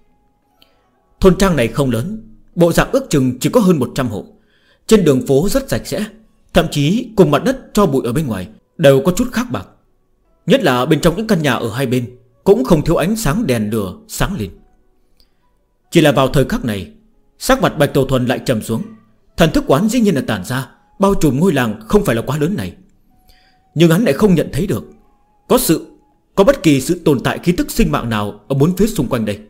Thôn trang này không lớn, bộ dạng ước chừng chỉ có hơn 100 hộ. Trên đường phố rất sạch sẽ, thậm chí cùng mặt đất cho bụi ở bên ngoài đều có chút khác bạc. Nhất là bên trong những căn nhà ở hai bên cũng không thiếu ánh sáng đèn lửa sáng lên. Chỉ là vào thời khắc này, sắc mặt Bạch Tiểu Thuần lại trầm xuống. Thần thức quán dĩ nhiên là tản ra, bao trùm ngôi làng không phải là quá lớn này. Nhưng hắn lại không nhận thấy được có bất kỳ sự tồn tại khí tức sinh mạng nào ở bốn phía xung quanh đây.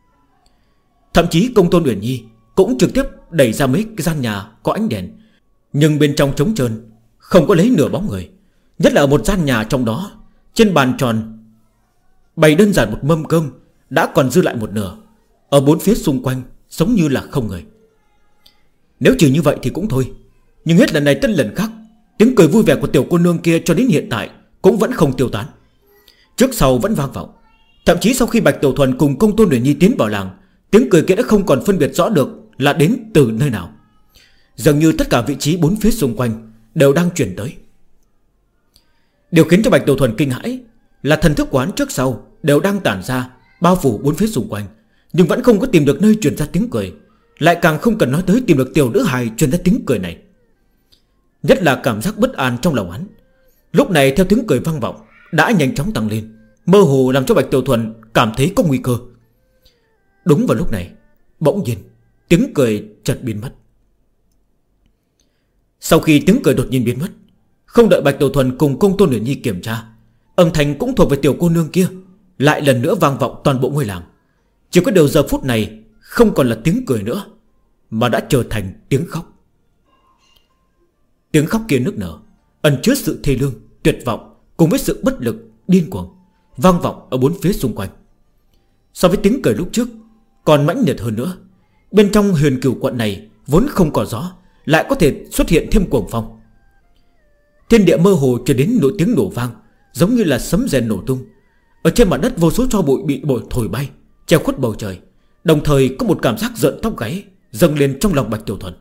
Thậm chí Công Tôn Uyển Nhi cũng trực tiếp đẩy ra mấy cái gian nhà có ánh đèn, nhưng bên trong trống trơn, không có lấy nửa bóng người. Nhất là ở một gian nhà trong đó, trên bàn tròn bày đơn giản một mâm cơm đã còn dư lại một nửa. Ở bốn phía xung quanh giống như là không người. Nếu chỉ như vậy thì cũng thôi, nhưng hết lần này tới lần khác, tiếng cười vui vẻ của tiểu cô nương kia cho đến hiện tại cũng vẫn không tiêu tán, trước sau vẫn vang vọng. Thậm chí sau khi Bạch Tiểu Thuần cùng Công Tôn Uyển Nhi tiến vào làng, tiếng cười kia đã không còn phân biệt rõ được là đến từ nơi nào. Dường như tất cả vị trí bốn phía xung quanh đều đang chuyển tới. Điều khiến cho Bạch Tiểu Thuần kinh hãi là thần thức quán trước sau đều đang tản ra, bao phủ bốn phía xung quanh, nhưng vẫn không có tìm được nơi truyền ra tiếng cười. lại càng không cần nói tới tìm được tiểu nữ hài truyền ra tiếng cười này. Nhất là cảm giác bất an trong lòng hắn. Lúc này theo tiếng cười vang vọng đã nhanh chóng tăng lên, mơ hồ làm cho Bạch Tiểu Thuần cảm thấy có nguy cơ. Đúng vào lúc này, bỗng nhiên tiếng cười chợt biến mất. Sau khi tiếng cười đột nhiên biến mất, không đợi Bạch Tiểu Thuần cùng Công Tôn Uyển Nhi kiểm tra, âm thanh cũng thuộc về tiểu cô nương kia lại lần nữa vang vọng toàn bộ ngôi làng. Chỉ có điều giờ phút này không còn là tiếng cười nữa, mà đã trở thành tiếng khóc. Tiếng khóc kia nức nở, ẩn chứa sự thê lương, tuyệt vọng cùng với sự bất lực, điên cuồng, vang vọng ở bốn phía xung quanh. So với tiếng cười lúc trước còn mãnh liệt hơn nữa. Bên trong Huyền Cửu quận này vốn không có gió, lại có thể xuất hiện thêm cuồng phong. Thiên địa mơ hồ truyền đến nỗi tiếng nổ vang, giống như là sấm rền nổ tung. Ở trên mặt đất vô số tro bụi bị thổi bay, che khuất bầu trời. Đồng thời có một cảm giác giận tóc gáy dâng lên trong lòng Bạch Tiểu Thuần.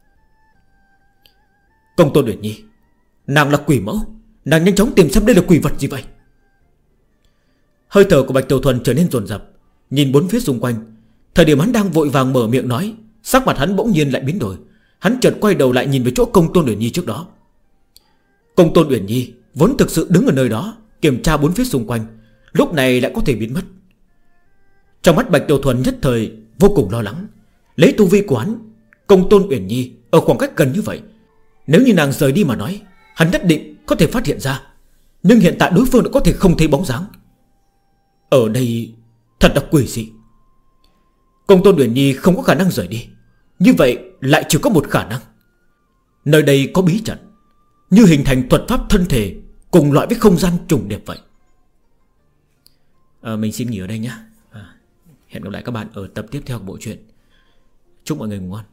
Công Tôn Uyển Nhi, nàng là quỷ mẫu, nàng nhanh chóng tìm xem đây là quỷ vật gì vậy. Hơi thở của Bạch Tiểu Thuần trở nên dồn dập, nhìn bốn phía xung quanh. Thời điểm hắn đang vội vàng mở miệng nói, sắc mặt hắn bỗng nhiên lại biến đổi. Hắn chợt quay đầu lại nhìn về chỗ Công Tôn Uyển Nhi trước đó. Công Tôn Uyển Nhi vốn thực sự đứng ở nơi đó kiểm tra bốn phía xung quanh, lúc này lại có thể biến mất. Trong mắt Bạch Tiểu Thuần nhất thời vô cùng lo lắng. Lấy tu vi của hắn, Công Tôn Uyển Nhi ở khoảng cách gần như vậy, nếu như nàng rời đi mà nói, hắn nhất định có thể phát hiện ra. Nhưng hiện tại đối phương đã có thể không thấy bóng dáng. Ở đây thật là quỷ dị. Công Tôn Uyển Nhi không có khả năng rời đi. Như vậy lại chỉ có một khả năng, nơi đây có bí trận, như hình thành thuật pháp thân thể cùng loại với không gian trùng điệp vậy. Mình xin nghỉ ở đây nhé. Hẹn gặp lại các bạn ở tập tiếp theo của bộ truyện. Chúc mọi người ngủ ngon.